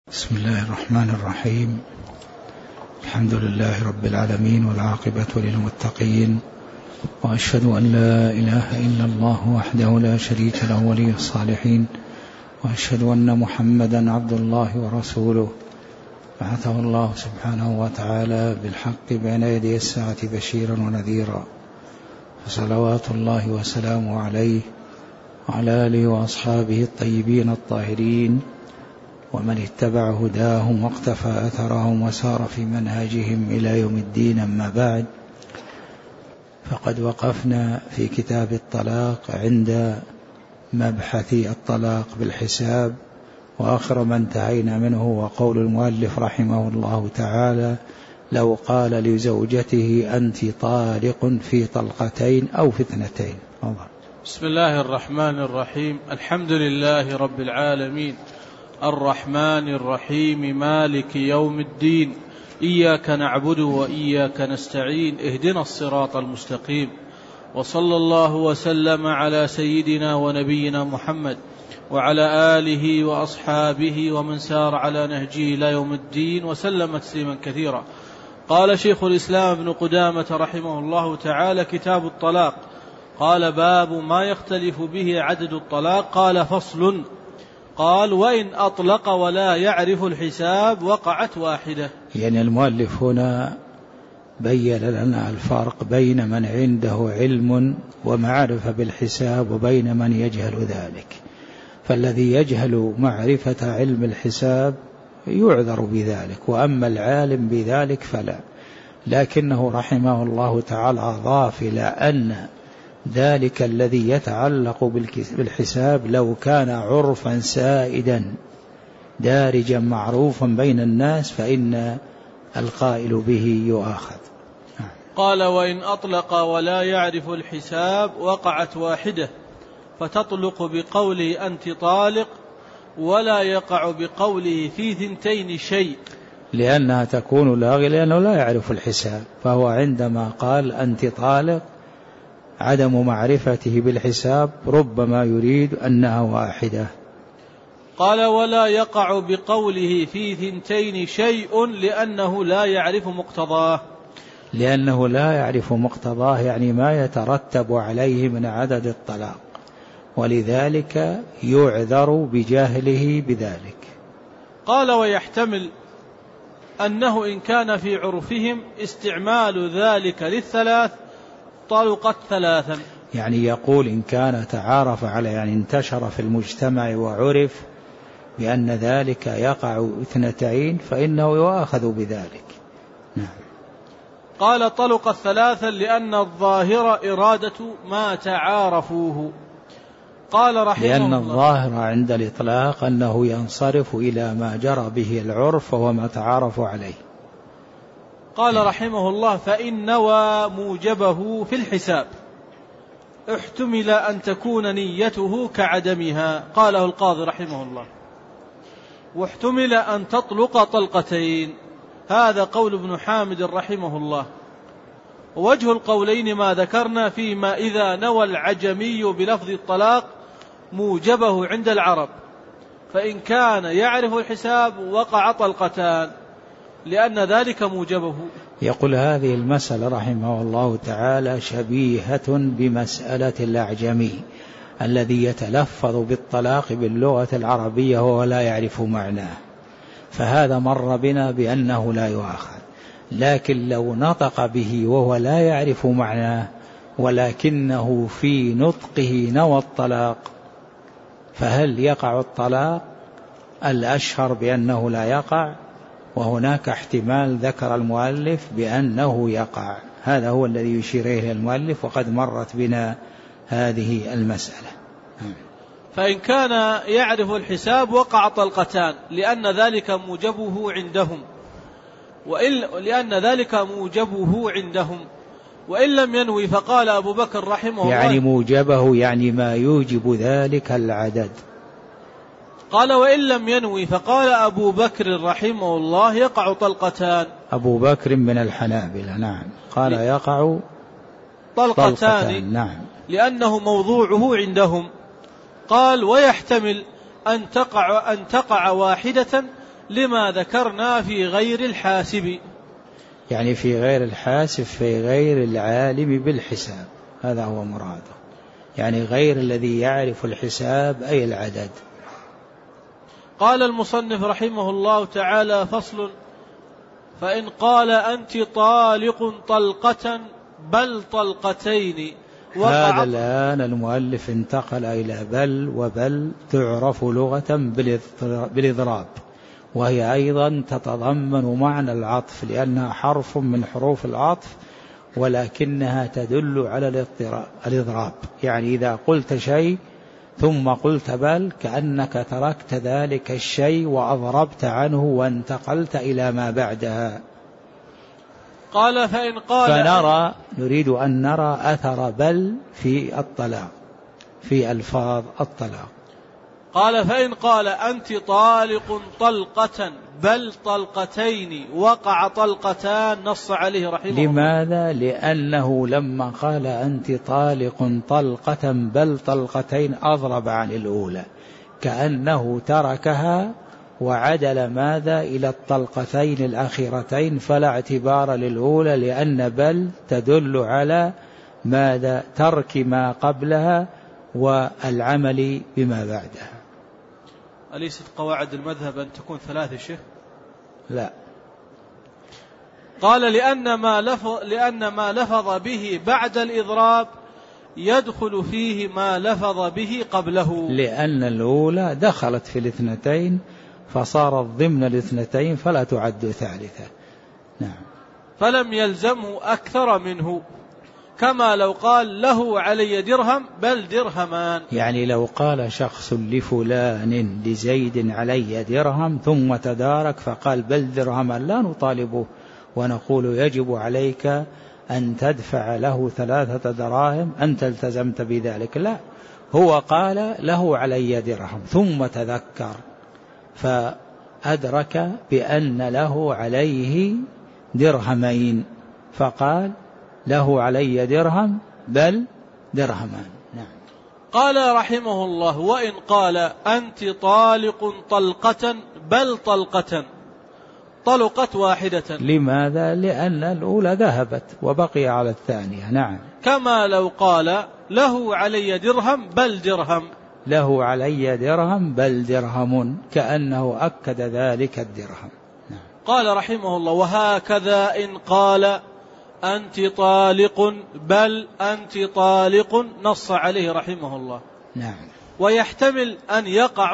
بسم الله الرحمن الرحيم. الحمد لله رب العالمين والعاقبة للمتقين، وأشهد أن لا إله إلا الله وحده لا شريك له ولي الصالحين، وأشهد أن محمدا عبد الله ورسوله بعثه الله سبحانه وتعالى بالحق بين يدي الساعة بشيرا ونذيرا، فصلوات الله وسلامه عليه وعلى آله وأصحابه الطيبين الطاهرين ومن اتبع هداهم واقتفى أثرهم وسار في منهجهم إلى يوم الدين. أما بعد، فقد وقفنا في كتاب الطلاق عند مبحث الطلاق بالحساب، وآخر ما انتهينا منه وقول المؤلف رحمه الله تعالى: لو قال لزوجته أنت طالق في طلقتين أو في اثنتين. بسم الله الرحمن الرحيم. الحمد لله رب العالمين، الرحمن الرحيم، مالك يوم الدين، إياك نعبد وإياك نستعين، اهدنا الصراط المستقيم، وصلى الله وسلم على سيدنا ونبينا محمد وعلى آله وأصحابه ومن سار على نهجه إلى يوم الدين وسلم تسليما كثيرا. قال شيخ الإسلام ابن قدامة رحمه الله تعالى: كتاب الطلاق. قال: باب ما يختلف به عدد الطلاق. قال: فصل. قال: وإن أطلق ولا يعرف الحساب وقعت واحدة. يعني المؤلف هنا بين لنا الفرق بين من عنده علم ومعرفة بالحساب وبين من يجهل ذلك. فالذي يجهل معرفة علم الحساب يعذر بذلك، وأما العالم بذلك فلا. لكنه رحمه الله تعالى أضاف إلى أن ذلك الذي يتعلق بالحساب لو كان عرفا سائدا دارجا معروفا بين الناس فإن القائل به يؤاخذ. قال: وإن أطلق ولا يعرف الحساب وقعت واحدة، فتطلق بقوله أنت طالق، ولا يقع بقوله في ثنتين شيء، لأنها تكون لاغية لأنه لا يعرف الحساب. فهو عندما قال أنت طالق عدم معرفته بالحساب ربما يريد أنها واحدة. قال: ولا يقع بقوله في ثنتين شيء لأنه لا يعرف مقتضاه. لأنه لا يعرف مقتضاه يعني ما يترتب عليه من عدد الطلاق، ولذلك يعذر بجهله بذلك. قال: ويحتمل أنه إن كان في عرفهم استعمال ذلك للثلاث طلقت ثلاثا. يعني يقول إن كان تعارف على، يعني انتشر في المجتمع وعرف بأن ذلك يقع اثنتين فإنه يؤاخذ بذلك. نعم. قال: طلقت ثلاثا لأن الظاهر إرادة ما تعارفوه. قال رحمه الله: لأن الظاهر عند الإطلاق أنه ينصرف إلى ما جرى به العرف وهو ما تعارف عليه. قال رحمه الله: فإن نوى موجبه في الحساب احتمل أن تكون نيته كعدمها. قاله القاضي رحمه الله: واحتمل أن تطلق طلقتين. هذا قول ابن حامد رحمه الله. ووجه القولين ما ذكرنا فيما إذا نوى العجمي بلفظ الطلاق موجبه عند العرب، فإن كان يعرف الحساب وقع طلقتان لأن ذلك موجبه. يقول هذه المسألة رحمه الله تعالى شبيهة بمسألة الأعجمي الذي يتلفظ بالطلاق باللغة العربية وهو لا يعرف معناه، فهذا مر بنا بأنه لا يؤاخذ. لكن لو نطق به وهو لا يعرف معناه ولكنه في نطقه نوى الطلاق، فهل يقع الطلاق؟ الأشهر بأنه لا يقع، وهناك احتمال ذكر المؤلف بأنه يقع. هذا هو الذي يشير إليه المؤلف، وقد مرت بنا هذه المسألة. فإن كان يعرف الحساب وقع طلقتان لأن ذلك موجبه عندهم، وإن لم ينوي. فقال أبو بكر رحمه الله: يعني موجبه يعني ما يوجب ذلك العدد. قال: وإن لم ينوي. فقال أبو بكر رحمه الله: يقع طلقتان. أبو بكر من الحنابلة. نعم. قال يقع طلقتان. نعم. لأنه موضوعه عندهم. قال: ويحتمل أن تقع واحدة لما ذكرنا في غير الحاسب. يعني في غير الحاسب في غير العالم بالحساب، هذا هو مراده، يعني غير الذي يعرف الحساب أي العدد. قال المصنف رحمه الله تعالى: فصل: فإن قال أنت طالق طلقة بل طلقتين. هذا الآن المؤلف انتقل إلى بل، وبل تعرف لغة بالإضراب، وهي أيضا تتضمن معنى العطف لأنها حرف من حروف العطف، ولكنها تدل على الإضراب. يعني إذا قلت شيء ثم قلت بل كأنك تركت ذلك الشيء وأضربت عنه وانتقلت إلى ما بعدها. قال: فإن قال فنرى، نريد أن نرى أثر بل في الطلاق، في ألفاظ الطلاق. قال: فإن قال أنت طالق طلقة بل طلقتين وقع طلقتان، نص عليه رحمه الله. لماذا؟ لأنه لما قال أنت طالق طلقة بل طلقتين أضرب عن الأولى، كأنه تركها وعدل ماذا إلى الطلقتين الأخيرتين، فلا اعتبار للأولى، لأن بل تدل على ماذا؟ ترك ما قبلها والعمل بما بعدها. أليست قواعد المذهب أن تكون 3 شيخ؟ لا. قال: لأن ما لفظ به بعد الإضراب يدخل فيه ما لفظ به قبله، لأن الأولى دخلت في الاثنتين فصارت ضمن الاثنتين فلا تعد ثالثة. نعم. فلم يلزمه أكثر منه، كما لو قال له علي درهم بل درهمان. يعني لو قال شخص لفلان لزيد علي درهم ثم تدارك فقال بل درهمان، لا نطالبه ونقول يجب عليك أن تدفع له 3 دراهم، أنت التزمت بذلك. لا، هو قال له علي درهم ثم تذكر فأدرك بأن له عليه درهمين فقال له علي درهم بل درهمان. نعم. قال رحمه الله: وإن قال أنت طالق طلقة بل طلقة، طلقت واحدة. لماذا؟ لأن الأولى ذهبت وبقي على الثانية. نعم. كما لو قال له علي درهم بل درهم، له علي درهم بل درهم، كأنه أكد ذلك الدرهم. نعم. قال رحمه الله: وهكذا إن قال أنت طالق بل أنت طالق، نص عليه رحمه الله. نعم. ويحتمل أن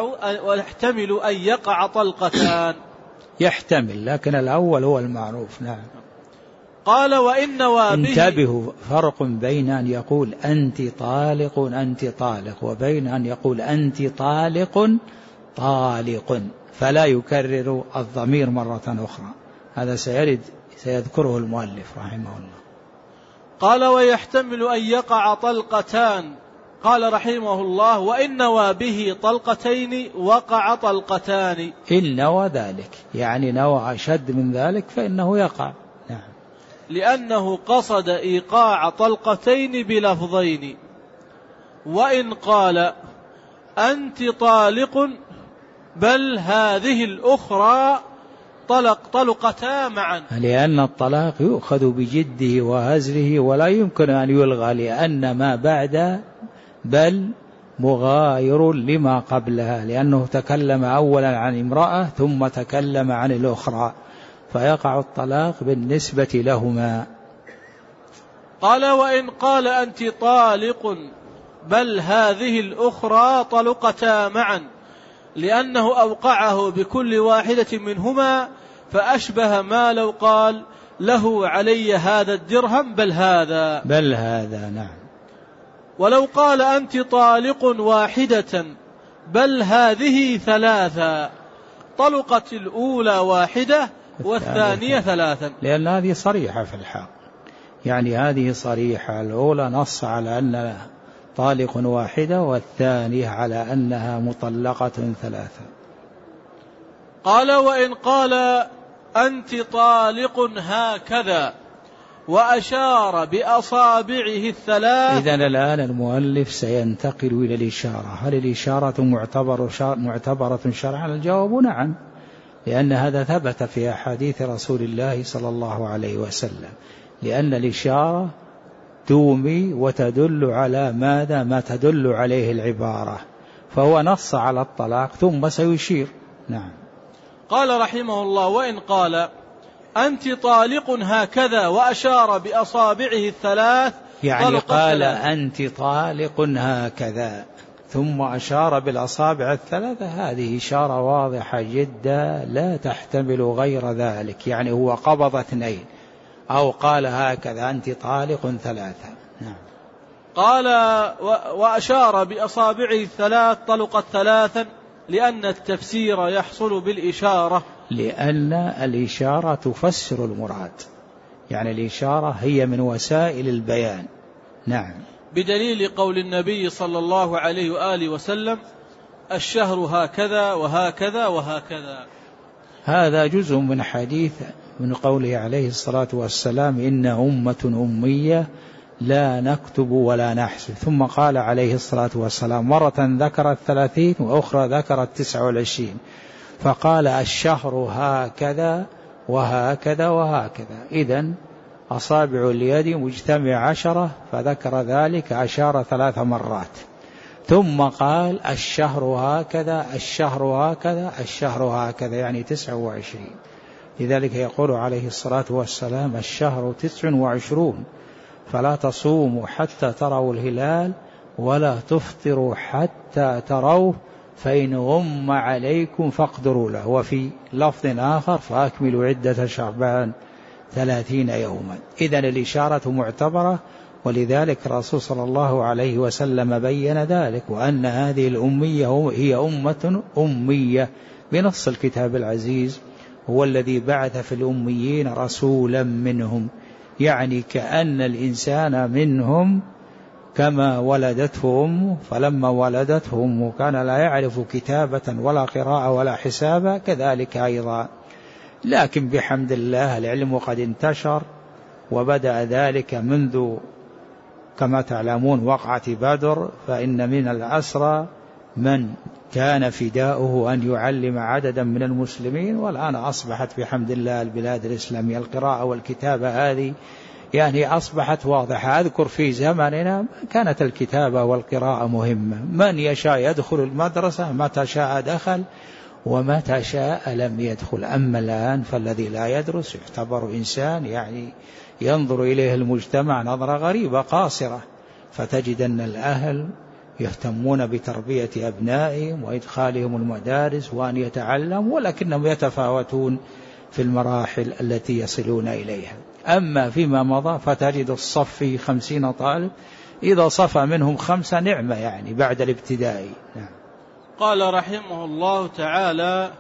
يقع طلقتان. يحتمل، لكن الأول هو المعروف. نعم. قال: وإن نوى به. انتبهوا، فرق بين أن يقول أنت طالق أنت طالق وبين أن يقول أنت طالق طالق، فلا يكرر الضمير مرة أخرى. هذا سيذكره المؤلف رحمه الله. قال: ويحتمل أن يقع طلقتان. قال رحمه الله: وإن نوى به طلقتين وقع طلقتان. إن نوى ذلك، يعني نوى أشد من ذلك فإنه يقع. نعم. لأنه قصد إيقاع طلقتين بلفظين. وإن قال أنت طالق بل هذه الأخرى طلقتا معا، لأن الطلاق يؤخذ بجده وهزله ولا يمكن أن يلغى، لأن ما بعد بل مغاير لما قبلها، لأنه تكلم أولا عن امرأة ثم تكلم عن الأخرى، فيقع الطلاق بالنسبة لهما. قال: وإن قال أنت طالق بل هذه الأخرى طلقتا معا، لأنه أوقعه بكل واحدة منهما، فأشبه ما لو قال له علي هذا الدرهم بل هذا. نعم. ولو قال أنت طالق واحدة بل هذه 3، طلقت الأولى واحدة والثانية 3، لأن هذه صريحة في الحق، يعني هذه صريحة. الأولى نص على أن طالق واحدة، والثانية على أنها مطلقة 3. قال: وإن قال أنت طالق هكذا وأشار بأصابعه 3. إذن الآن المؤلف سينتقل إلى الإشارة. هل الإشارة معتبرة شرعا؟ الجواب نعم. لأن هذا ثبت في أحاديث رسول الله صلى الله عليه وسلم، لأن الإشارة تومي وتدل على ماذا؟ ما تدل عليه العبارة، فهو نص على الطلاق ثم سيشير. نعم. قال رحمه الله: وإن قال أنت طالق هكذا وأشار بأصابعه الثلاث، يعني قال أنت طالق هكذا ثم أشار بالأصابع الثلاثة، هذه إشارة واضحة جدا لا تحتمل غير ذلك، يعني هو قبض اثنين، أو قال هكذا أنت طالق ثلاثة. نعم. قال: وأشار بأصابعه الثلاث طلقت ثلاثا، لأن التفسير يحصل بالإشارة، لأن الإشارة تفسر المراد، يعني الإشارة هي من وسائل البيان. نعم. بدليل قول النبي صلى الله عليه وآله وسلم: الشهر هكذا وهكذا وهكذا. هذا جزء من حديث من قوله عليه الصلاة والسلام: إن أمة أمية لا نكتب ولا نحسب. ثم قال عليه الصلاة والسلام مرة ذكر 30 وأخرى ذكر 29، فقال: الشهر هكذا وهكذا وهكذا. إذن أصابع اليد مجتمع 10، فذكر ذلك أشار 3 مرات، ثم قال: الشهر هكذا الشهر هكذا الشهر هكذا، يعني 29. لذلك يقول عليه الصلاة والسلام: الشهر 29، فلا تصوموا حتى تروا الهلال ولا تفطروا حتى تروه، فإن غم عليكم فاقدروا له. وفي لفظ آخر: فأكملوا عدة شعبان 30 يوما. إذن الإشارة معتبرة، ولذلك الرسول صلى الله عليه وسلم بين ذلك، وأن هذه الأمية هي أمة أمية بنص الكتاب العزيز: هو الذي بعث في الأميين رسولا منهم، يعني كأن الإنسان منهم كما ولدته أمه، فلما ولدته أمه كان لا يعرف كتابة ولا قراءة ولا حسابا، كذلك أيضا. لكن بحمد الله العلم قد انتشر، وبدأ ذلك منذ كما تعلمون وقعة بدر، فإن من الأسرى من كان فداؤه أن يعلم عددا من المسلمين، والآن أصبحت بحمد الله البلاد الإسلامية القراءة والكتابة هذه يعني أصبحت واضحة. أذكر في زمننا كانت الكتابة والقراءة مهمة، من يشاء يدخل المدرسة، متى شاء دخل ومتى شاء لم يدخل. أما الآن فالذي لا يدرس يعتبر إنسان يعني ينظر إليه المجتمع نظرة غريبة قاصرة، فتجد أن الأهل يهتمون بتربية أبنائهم وإدخالهم المدارس وأن يتعلم، ولكنهم يتفاوتون في المراحل التي يصلون إليها. أما فيما مضى فتجد الصف فيه 50 طالب، إذا صفى منهم 5 نعمة يعني بعد الابتدائي. نعم. قال رحمه الله تعالى: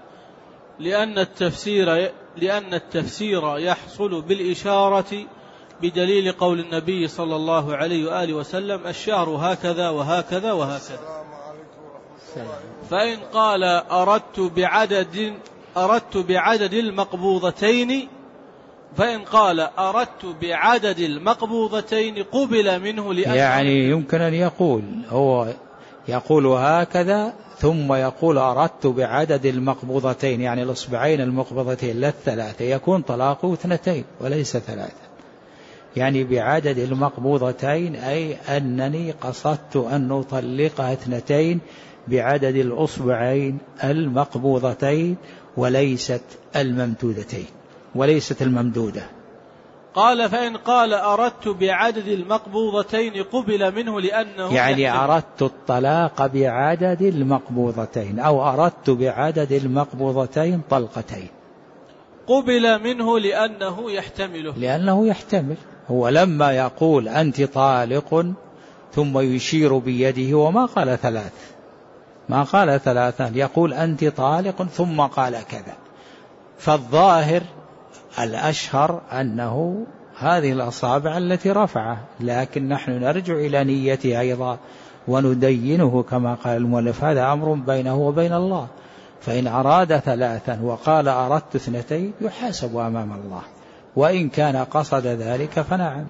لأن التفسير يحصل بالإشارة، بدليل قول النبي صلى الله عليه وآله وسلم: الشهر هكذا وهكذا وهكذا. فإن قال أردت بعدد المقبوضتين، قبل منه، لأنه يعني يمكن أن يقول هو يقول هكذا ثم يقول أردت بعدد المقبوضتين، يعني الأصبعين المقبوضتين لا 3، يكون طلاقه 2 وليس 3. يعني بعدد المقبوضتين أي أنني قصدت أن أطلقها 2 بعدد الأصبعين المقبوضتين وليست الممدودتين وليست الممدودة. قال: فإن قال أردت بعدد المقبوضتين قبل منه، لأنه يعني أردت الطلاق بعدد المقبوضتين، أو أردت بعدد المقبوضتين طلقتين، قبل منه لأنه يحتمل. هو لما يقول أنت طالق ثم يشير بيده وما قال 3، ما قال 3، يقول أنت طالق ثم قال كذا. فالظاهر الأشهر أنه هذه الأصابع التي رفعه، لكن نحن نرجع إلى نيته أيضا وندينه كما قال المؤلف: هذا أمر بينه وبين الله. فإن أراد 3 وقال أردت 2 يحاسب أمام الله، وإن كان قصد ذلك فنعم.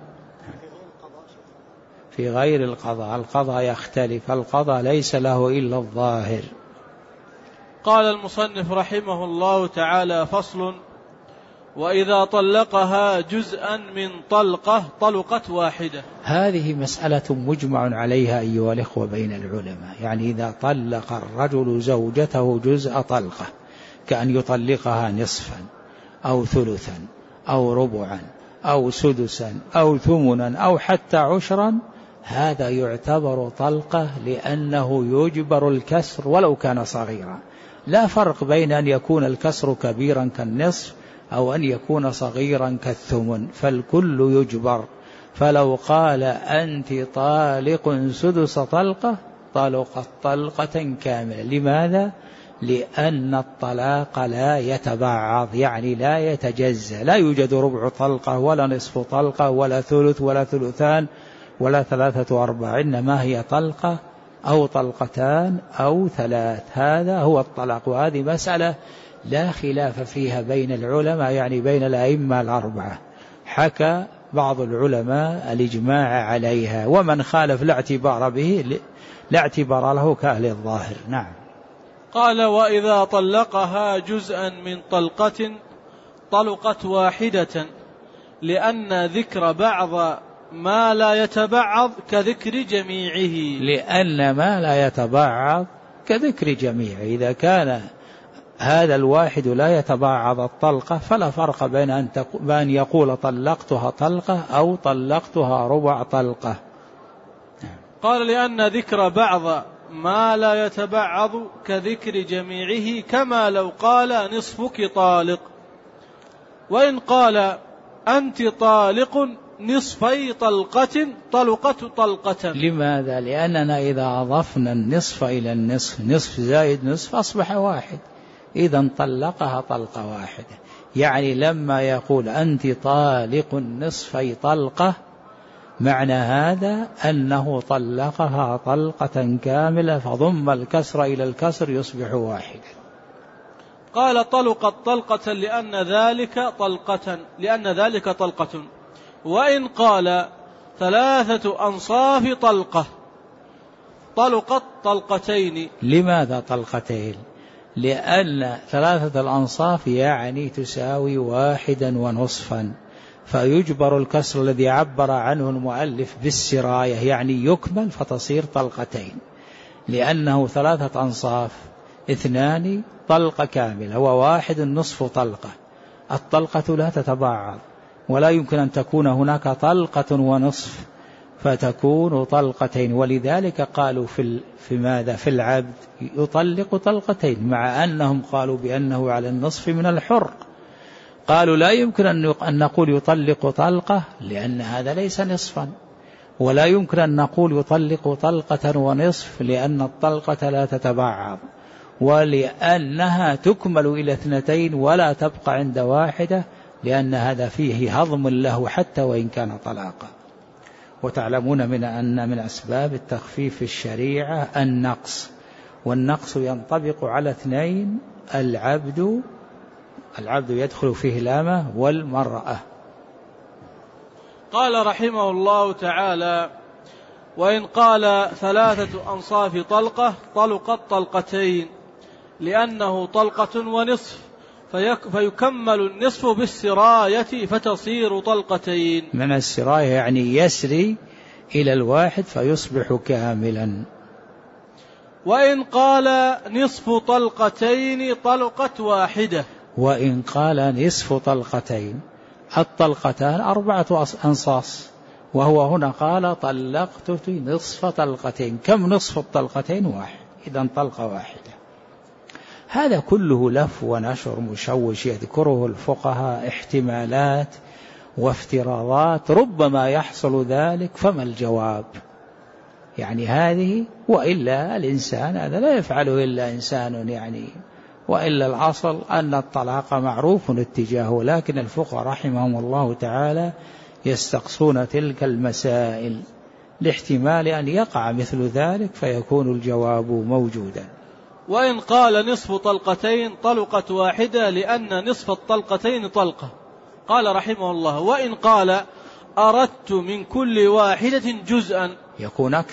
في غير القضاء يختلف، القضاء ليس له إلا الظاهر. قال المصنف رحمه الله تعالى: فصل: وإذا طلقها جزءا من طلقة طلقت واحدة. هذه مسألة مجمع عليها أيها الإخوة بين العلماء. يعني إذا طلق الرجل زوجته جزء طلقة، كأن يطلقها نصفا أو ثلثا أو ربعا أو سدسا أو ثمنا أو حتى عشرا، هذا يعتبر طلقة، لأنه يجبر الكسر ولو كان صغيرا. لا فرق بين أن يكون الكسر كبيرا كالنصف أو أن يكون صغيرا كالثمن، فالكل يجبر. فلو قال أنت طالق سدس طلقة، طلقت طلقة كاملة. لماذا؟ لأن الطلاق لا يتبعض، يعني لا يتجزأ، لا يوجد ربع طلقة ولا نصف طلقة ولا ثلث ولا ثلثان ولا 3/4، إنما هي طلقة أو طلقتان أو 3. هذا هو الطلاق. وهذه مسألة لا خلاف فيها بين العلماء، يعني بين الأئمة الأربعة. حكى بعض العلماء الإجماع عليها، ومن خالف لا اعتبار به، لا اعتبار له كأهل الظاهر. نعم. قال: وإذا طلقها جزءا من طلقة طلقت واحدة، لأن ذكر بعض ما لا يتبعض كذكر جميعه. لأن ما لا يتبعض كذكر جميعه. إذا كان هذا الواحد لا يتبعض الطلقة، فلا فرق بين أن يقول طلقتها طلقة أو طلقتها ربع طلقة. قال: لأن ذكر بعض ما لا يتبعض كذكر جميعه، كما لو قال نصفك طالق. وإن قال أنت طالق نصفي طلقة طلقت طلقة. لماذا؟ لأننا إذا أضفنا النصف إلى النصف، نصف زائد نصف أصبح واحد، إذا طلقها طلقة واحدة. يعني لما يقول أنت طالق نصفي طلقة، معنى هذا أنه طلقها طلقة كاملة، فضم الكسر إلى الكسر يصبح واحدا. قال: طلقت طلقة لأن ذلك طلقة. وإن قال 3 أنصاف طلقة طلقت طلقتين. لماذا طلقتين؟ لأن 3 الأنصاف يعني تساوي 1.5، فيجبر الكسر الذي عبر عنه المؤلف بالسراية، يعني يكمل فتصير طلقتين. لأنه 3 أنصاف 2 طلقة كاملة و1 نصف طلقة. الطلقة لا تتبعض، ولا يمكن أن تكون هناك طلقة ونصف، فتكون طلقتين. ولذلك قالوا في ماذا؟ في العبد يطلق طلقتين، مع أنهم قالوا بأنه على النصف من الحر. قالوا لا يمكن أن نقول يطلق طلقة، لأن هذا ليس نصفا، ولا يمكن أن نقول يطلق طلقة ونصف، لأن الطلقة لا تتبعض، ولأنها تكمل إلى 2 ولا تبقى عند 1، لأن هذا فيه هضم له حتى وإن كان طلاقا. وتعلمون أن من أسباب التخفيف في الشريعة النقص، والنقص ينطبق على 2: العبد يدخل فيه الأمة والمرأة. قال رحمه الله تعالى: وإن قال 3 أنصاف طلقة طلقت طلقتين، لأنه طلقة ونصف، فيكمل النصف بالسراية فتصير طلقتين. من السراية يعني يسري إلى 1 فيصبح كاملا. وإن قال نصف طلقتين طلقت واحدة. وإن قال نصف طلقتين، الطلقتان 4 أنصاص، وهو هنا قال طلقت نصف طلقتين. كم نصف الطلقتين؟ 1، إذن طلقة واحدة. هذا كله لف ونشر مشوش يذكره الفقهاء، احتمالات وافتراضات، ربما يحصل ذلك، فما الجواب؟ يعني هذه، وإلا الإنسان هذا لا يفعله إلا إنسان يعني، وإلا الأصل أن الطلاق معروف اتجاهه، لكن الفقهاء رحمهم الله تعالى يستقصون تلك المسائل لاحتمال أن يقع مثل ذلك، فيكون الجواب موجودا. وإن قال نصف طلقتين طلقت واحدة، لأن نصف الطلقتين طلقة. قال رحمه الله: وإن قال أردت من كل واحدة جزءا، يكون أكثر،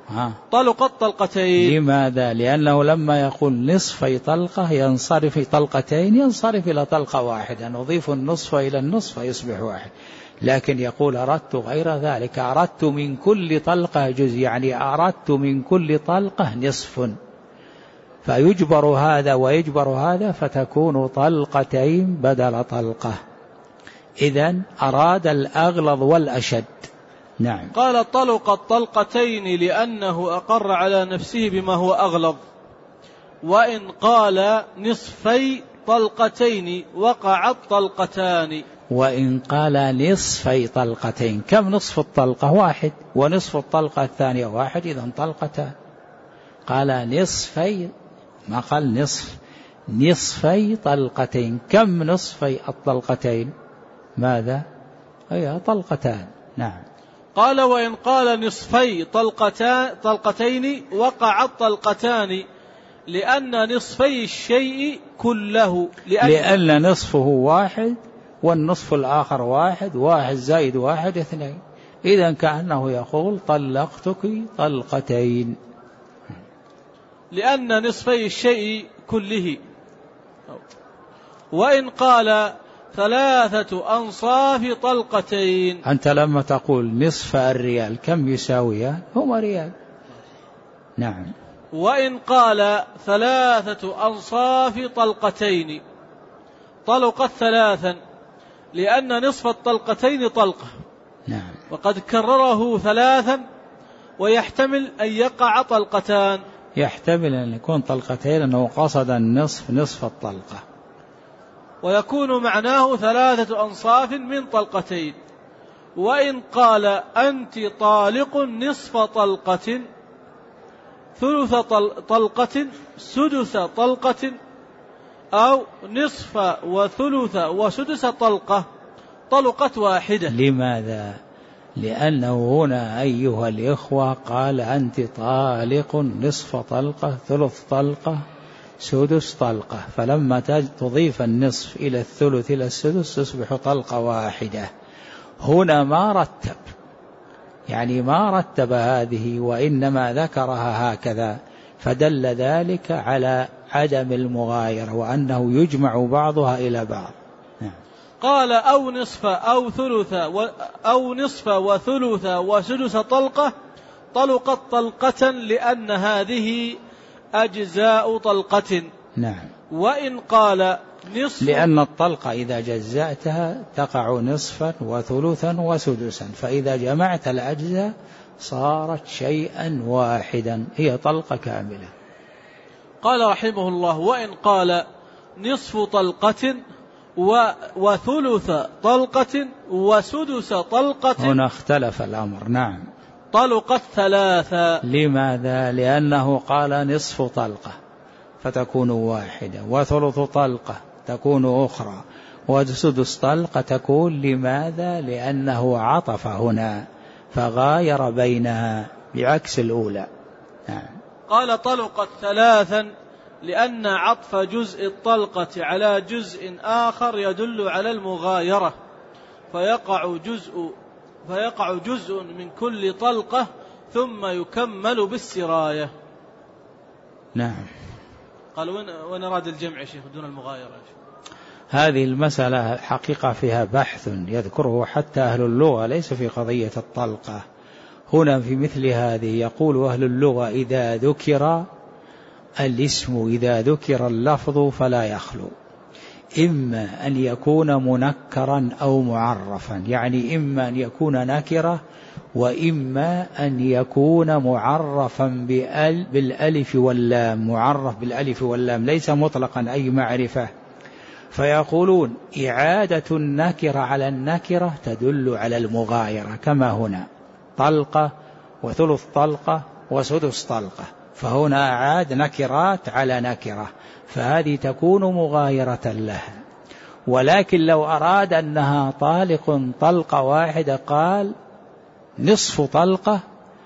طلقت طلقتين. لماذا؟ لأنه لما يقول نصفي طلقة ينصرف طلقتين ينصرف إلى طلقة واحدة، نضيف النصف إلى النصف يصبح واحد. لكن يقول أردت غير ذلك، أردت من كل طلقة جزء، يعني أردت من كل طلقة نصف، فيجبر هذا ويجبر هذا فتكون طلقتين بدل طلقة. إذن أراد الأغلظ والأشد. نعم. قال طلقت طلقتين لأنه أقر على نفسه بما هو أغلظ. وإن قال نصفي طلقتين وقعت طلقتان. وإن قال نصفي طلقتين، كم نصف الطلقة؟ واحد، ونصف الطلقة الثانية واحد، إذن طلقتان. قال نصفي، ما قال نصف، نصفي طلقتين. كم نصفي الطلقتين؟ ماذا؟ هي طلقتان. نعم. قال وإن قال نصفي طلقتين وقعت طلقتان لأن نصفي الشيء كله، لأن نصفه واحد والنصف الآخر واحد، واحد زائد واحد اثنين، إذن كأنه يقول طلقتك طلقتين. لأن نصفي الشيء كله. وإن قال 3 أنصاف طلقتين، أنت لما تقول نصف الريال كم يساويان؟ هما ريال. نعم. وإن قال 3 أنصاف طلقتين طلقت 3 لأن نصف الطلقتين طلقة. نعم. وقد كرره 3 ويحتمل أن يقع طلقتان. يحتمل أن يكون طلقتين أنه قصد النصف، نصف الطلقة، ويكون معناه 3 أنصاف من طلقتين. وإن قال أنت طالق نصف طلقة، ثلث طلقة، سدس طلقة، أو نصف وثلث وسدس طلقة، طلقت واحدة. لماذا؟ لأنه هنا أيها الإخوة قال أنت طالق نصف طلقة، ثلث طلقة، سدس طلقة، فلما تضيف النصف إلى الثلث إلى السدس تصبح طلقة واحدة. هنا ما رتب، يعني ما رتب هذه، وإنما ذكرها هكذا، فدل ذلك على عدم المغايرة وأنه يجمع بعضها إلى بعض. قال أو نصف أو نصف وثلث وسدس طلقة، طلقت طلقة لأن هذه أجزاء طلقة. نعم. وإن قال نصف، لأن الطلقة إذا جزأتها تقع نصفا وثلثا وسدسا، فإذا جمعت الأجزاء صارت شيئا واحدا، هي طلقة كاملة. قال رحمه الله وإن قال نصف طلقة وثلث طلقة وسدس طلقة، هنا اختلف الأمر. نعم. طلقت 3. لماذا؟ لأنه قال نصف طلقة فتكون واحدة، وثلث طلقة تكون أخرى، وسدس طلقة تكون. لماذا؟ لأنه عطف هنا فغاير بينها بعكس الأولى. نعم. قال طلقت 3 لأن عطف جزء الطلقة على جزء آخر يدل على المغايرة، فيقع جزء من كل طلقة ثم يكمل بالسراية. نعم. قال وين أراد الجمع يا شيخ دون المغايرة؟ هذه المسألة حقيقة فيها بحث يذكره حتى أهل اللغة، ليس في قضية الطلقة. هنا في مثل هذه يقول أهل اللغة إذا ذكر الاسم، إذا ذكر اللفظ فلا يخلو، إما أن يكون منكرا أو معرفا، يعني إما أن يكون نكرة وإما أن يكون معرفا بالألف واللام، معرف بالألف واللام ليس مطلقا أي معرفة. فيقولون إعادة النكرة على النكرة تدل على المغايرة، كما هنا طلقة وثلث طلقة وسدس طلقة، فهنا أعاد نكرات على نكرة، فهذه تكون مغايرة لها. ولكن لو أراد أنها طالق طلقة واحدة قال نصف طلقة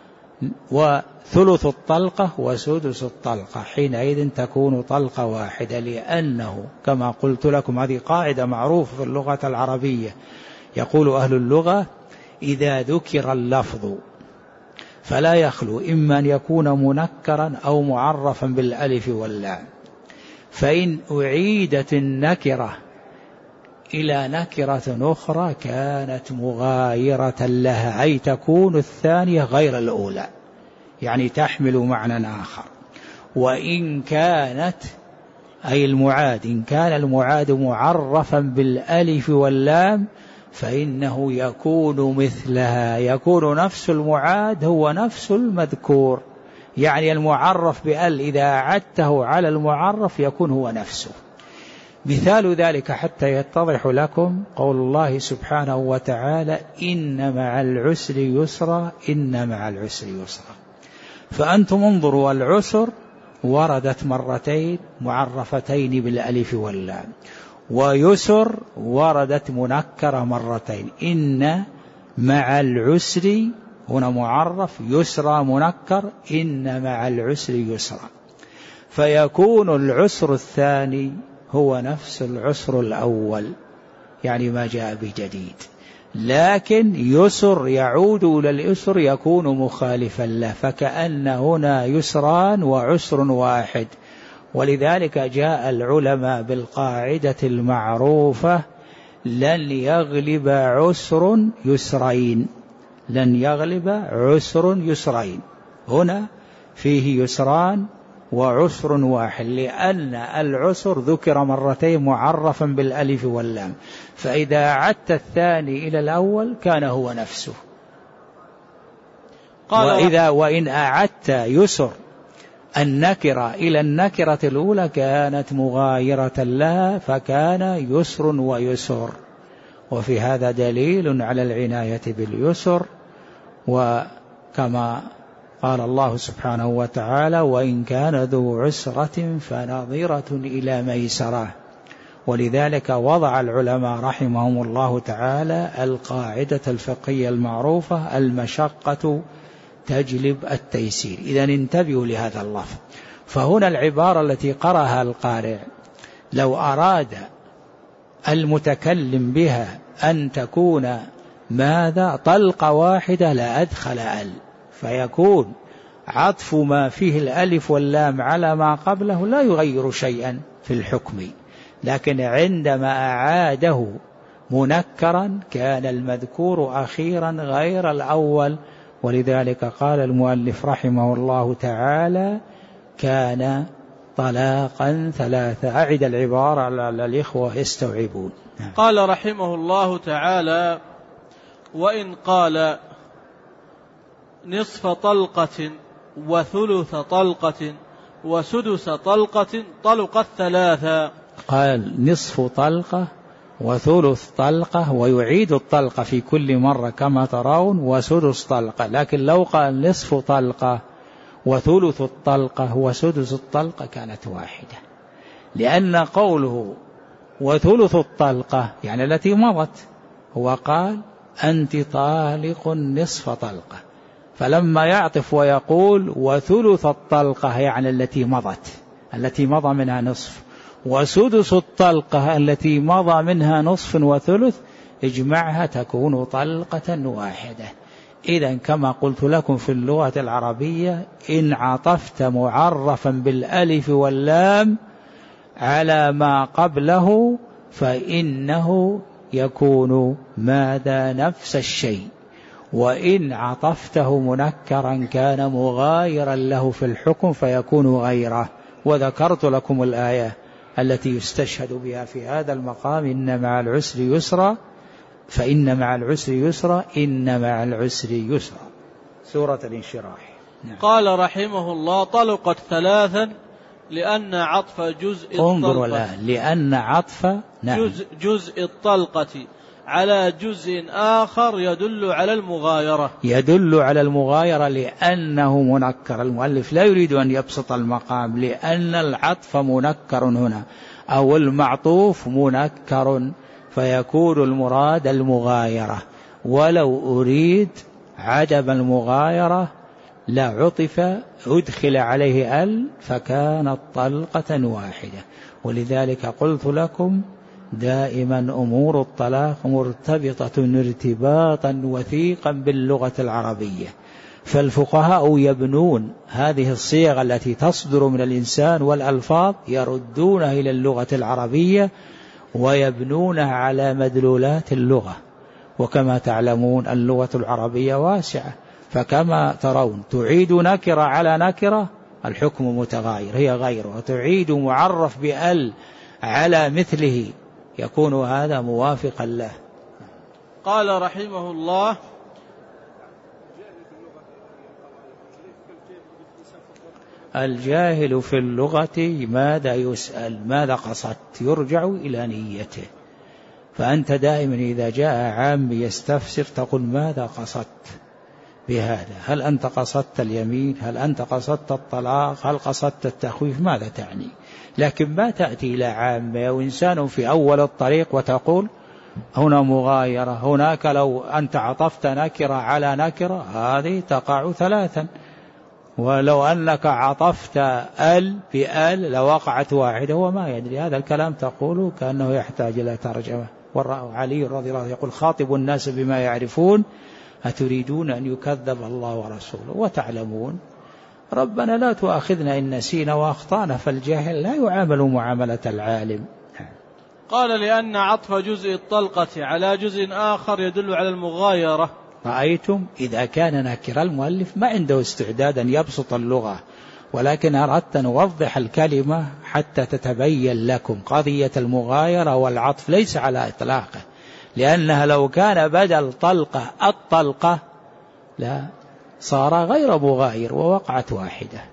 وثلث الطلقة وسدس الطلقة، حينئذ تكون طلقة واحدة، لأنه كما قلت لكم هذه قاعدة معروفة في اللغة العربية، يقول أهل اللغة إذا ذكر اللفظ فلا يخلو إما أن يكون منكرا أو معرفا بالألف واللام. فإن أعيدت النكرة إلى نكرة أخرى كانت مغايرة لها، أي تكون الثانية غير الأولى، يعني تحمل معنى آخر. وإن كانت أي المعاد، إن كان المعاد معرفا بالألف واللام فإنه يكون مثلها، يكون نفس المعاد هو نفس المذكور، يعني المعرف بأل إذا أعدته على المعرف يكون هو نفسه. مثال ذلك حتى يتضح لكم قول الله سبحانه وتعالى: إن مع العسر يسرا، إن مع العسر يسرا. فأنتم انظروا، العسر وردت مرتين معرفتين بالألف واللام، ويسر وردت منكرة مرتين. إن مع العسر هنا معرف، يسرى منكر، إن مع العسر يسرا، فيكون العسر الثاني هو نفس العسر الأول، يعني ما جاء بجديد. لكن يسر يعود إلى اليسر يكون مخالفا له، فكأن هنا يسران وعسر واحد. ولذلك جاء العلماء بالقاعدة المعروفة: لن يغلب عسر يسرين، لن يغلب عسر يسرين. هنا فيه يسران وعسر واحد، لأن العسر ذكر مرتين معرفا بالألف واللام، فإذا أعدت الثاني إلى الأول كان هو نفسه. وإن أعدت يسر النكرة إلى النكرة الأولى كانت مغايرة لها، فكان يسر ويسر. وفي هذا دليل على العناية باليسر، وكما قال الله سبحانه وتعالى: وإن كان ذو عسرة فنظرة إلى ميسرة. ولذلك وضع العلماء رحمهم الله تعالى القاعدة الفقهية المعروفة: المشقة تجلب التيسير. إذن انتبهوا لهذا اللفظ. فهنا العبارة التي قرأها القارئ لو أراد المتكلم بها أن تكون ماذا طلقة واحدة لا أدخل أل، فيكون عطف ما فيه الألف واللام على ما قبله لا يغير شيئا في الحكم، لكن عندما أعاده منكرا كان المذكور أخيرا غير الأول. ولذلك قال المؤلف رحمه الله تعالى: كان طلاقا ثلاثة. أعد العبارة للإخوة يستوعبون. قال رحمه الله تعالى: وإن قال نصف طلقة وثلث طلقة وسدس طلقة طلقت ثلاثا. قال نصف طلقة وثلث طلقة، ويعيد الطلقة في كل مرة كما ترون، وسدس طلقة. لكن لو قال نصف طلقة وثلث الطلقة وسدس الطلقة كانت واحدة، لأن قوله وثلث الطلقة يعني التي مضت، هو قال أنت طالق نصف طلقة، فلما يعطف ويقول وثلث الطلقة يعني التي مضت، التي مضى منها نصف، وسدس الطلقة التي مضى منها نصف وثلث، اجمعها تكون طلقة واحدة. إذن كما قلت لكم في اللغة العربية: إن عطفت معرفا بالألف واللام على ما قبله فإنه يكون ماذا نفس الشيء، وإن عطفته منكرا كان مغايرا له في الحكم فيكون غيره. وذكرت لكم الآية التي يستشهد بها في هذا المقام: إن مع العسر يسرا، فإن مع العسر يسرا، إن مع العسر يسرا، سورة الانشراح. نعم. قال رحمه الله: طلقت ثلاثا لأن عطف جزء انظروا الآن، لأن عطف جزء الطلقة على جزء آخر يدل على المغايرة، يدل على المغايرة لأنه منكر. المؤلف لا يريد أن يبسط المقام، لأن العطف منكر هنا أو المعطوف منكر، فيكون المراد المغايرة. ولو أريد عدم المغايرة لعطف أدخل عليه ال فكانت طلقة واحدة. ولذلك قلت لكم دائما أمور الطلاق مرتبطة ارتباطا وثيقا باللغة العربية، فالفقهاء يبنون هذه الصيغ التي تصدر من الإنسان والألفاظ يردونها إلى اللغة العربية ويبنونها على مدلولات اللغة. وكما تعلمون اللغة العربية واسعة، فكما ترون تعيد نكرة على نكرة الحكم متغاير هي غيره، وتعيد معرف بأل على مثله يكون هذا موافقا له. قال رحمه الله: الجاهل في اللغة ماذا يسأل؟ ماذا قصدت؟ يرجع إلى نيته. فأنت دائما إذا جاء عام يستفسر تقول ماذا قصدت بهذا؟ هل أنت قصدت اليمين؟ هل أنت قصدت الطلاق؟ هل قصدت التخويف؟ ماذا تعني؟ لكن ما تأتي إلى عام أو إنسان في أول الطريق وتقول هنا مغايرة، هناك لو أنت عطفت نكرة على نكرة هذه تقع ثلاثا، ولو أنك عطفت ال بال لوقعت واحدة وما يدري. هذا الكلام تقوله كأنه يحتاج إلى ترجمة. وعلي رضي الله عنه يقول: خاطب الناس بما يعرفون أتريدون أن يكذب الله ورسوله؟ وتعلمون ربنا لا تؤاخذنا إن نسينا وأخطأنا، فالجاهل لا يعامل معاملة العالم. قال: لأن عطف جزء الطلقة على جزء آخر يدل على المغايرة. رأيتم إذا كان نكر المؤلف ما عنده استعداد أن يبسط اللغة، ولكن أردت أن أوضح الكلمة حتى تتبين لكم قضية المغايرة والعطف ليس على إطلاقه، لأنها لو كان بدل طلقة الطلقة لا صار غير مغاير ووقعت واحدة.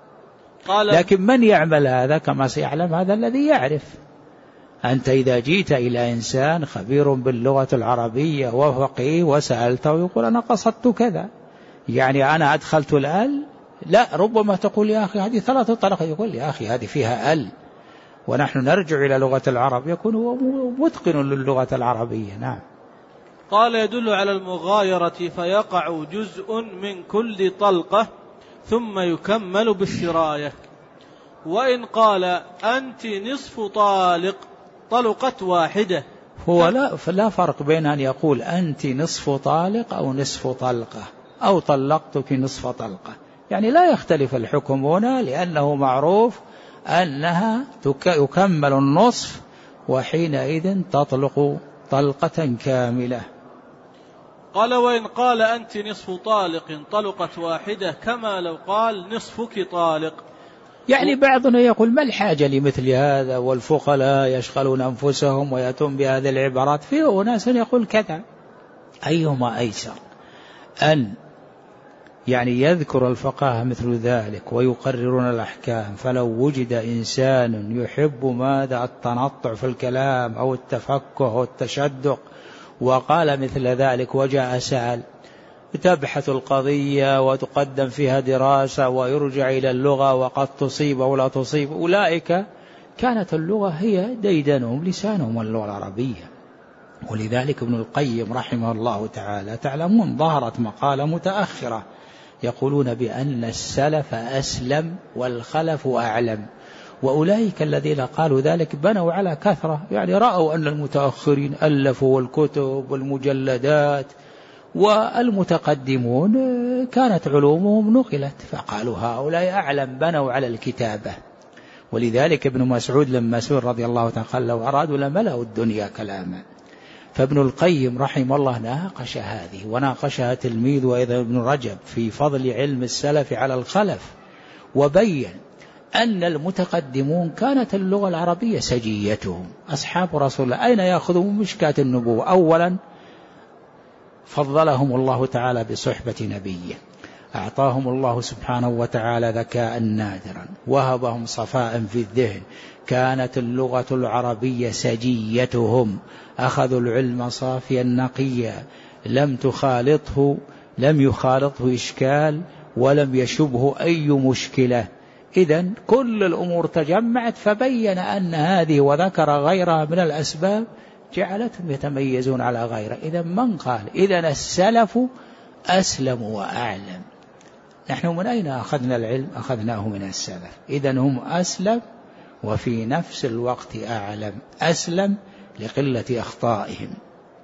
لكن من يعمل هذا كما سيعلم هذا الذي يعرف. أنت إذا جيت إلى إنسان خبير باللغة العربية وفقيه وسألته يقول أنا قصدت كذا، يعني أنا أدخلت الأل، لا ربما تقول يا أخي هذه 3 طلقة، يقول يا أخي هذه فيها أل، ونحن نرجع إلى لغة العرب يكون هو متقن للغة العربية. نعم. قال: يدل على المغايرة فيقع جزء من كل طلقة ثم يكمل بالسراية. وإن قال أنت نصف طالق طلقت واحدة، هو لا فرق بين أن يقول أنت نصف طالق أو نصف طلقة أو طلقتك نصف طلقة، يعني لا يختلف الحكم هنا، لأنه معروف أنها يكمل النصف وحينئذ تطلق طلقة كاملة. قال: وإن قال أنت نصف طالق طلقت واحدة كما لو قال نصفك طالق. يعني بعضنا يقول ما الحاجة لمثل هذا، والفقهاء يشغلون أنفسهم ويأتون بهذه العبارات. فيه ناس يقول كذا. أيهما أيسر، أن يعني يذكر الفقهاء مثل ذلك ويقررون الأحكام، فلو وجد إنسان يحب ماذا التنطع في الكلام أو التفكه أو التشدق وقال مثل ذلك وجاء سأل، تبحث القضية وتقدم فيها دراسة ويرجع إلى اللغة وقد تصيب أو لا تصيب، أولئك كانت اللغة هي ديدنهم لسانهم اللغة العربية. ولذلك ابن القيم رحمه الله تعالى تعلمون ظهرت مقالة متأخرة يقولون بأن السلف أسلم والخلف أعلم، وأولئك الذين قالوا ذلك بنوا على كثرة، يعني رأوا أن المتأخرين ألفوا الكتب والمجلدات والمتقدمون كانت علومهم نقلت، فقالوا هؤلاء أعلم بنوا على الكتابة. ولذلك ابن مسعود لما سئل رضي الله تعالى قال لو أرادوا لملأوا الدنيا كلاما. فابن القيم رحمه الله ناقش هذه وناقشها تلميذ وإذا ابن رجب في فضل علم السلف على الخلف، وبين أن المتقدمون كانت اللغة العربية سجيتهم. أصحاب رسول الله أين يأخذون مشكاة النبوة؟ أولا فضلهم الله تعالى بصحبة نبيه، أعطاهم الله سبحانه وتعالى ذكاء نادرا، وهبهم صفاء في الذهن، كانت اللغة العربية سجيتهم، أخذوا العلم صافيا نقيا، لم يخالطه إشكال ولم يشبه أي مشكلة. إذن كل الأمور تجمعت فبين أن هذه وذكر غيرها من الأسباب جعلتهم يتميزون على غيره. إذن من قال إذن السلف أسلم وأعلم؟ نحن من أين أخذنا العلم؟ أخذناه من السلف. إذن هم أسلم وفي نفس الوقت أعلم، أسلم لقلة أخطائهم.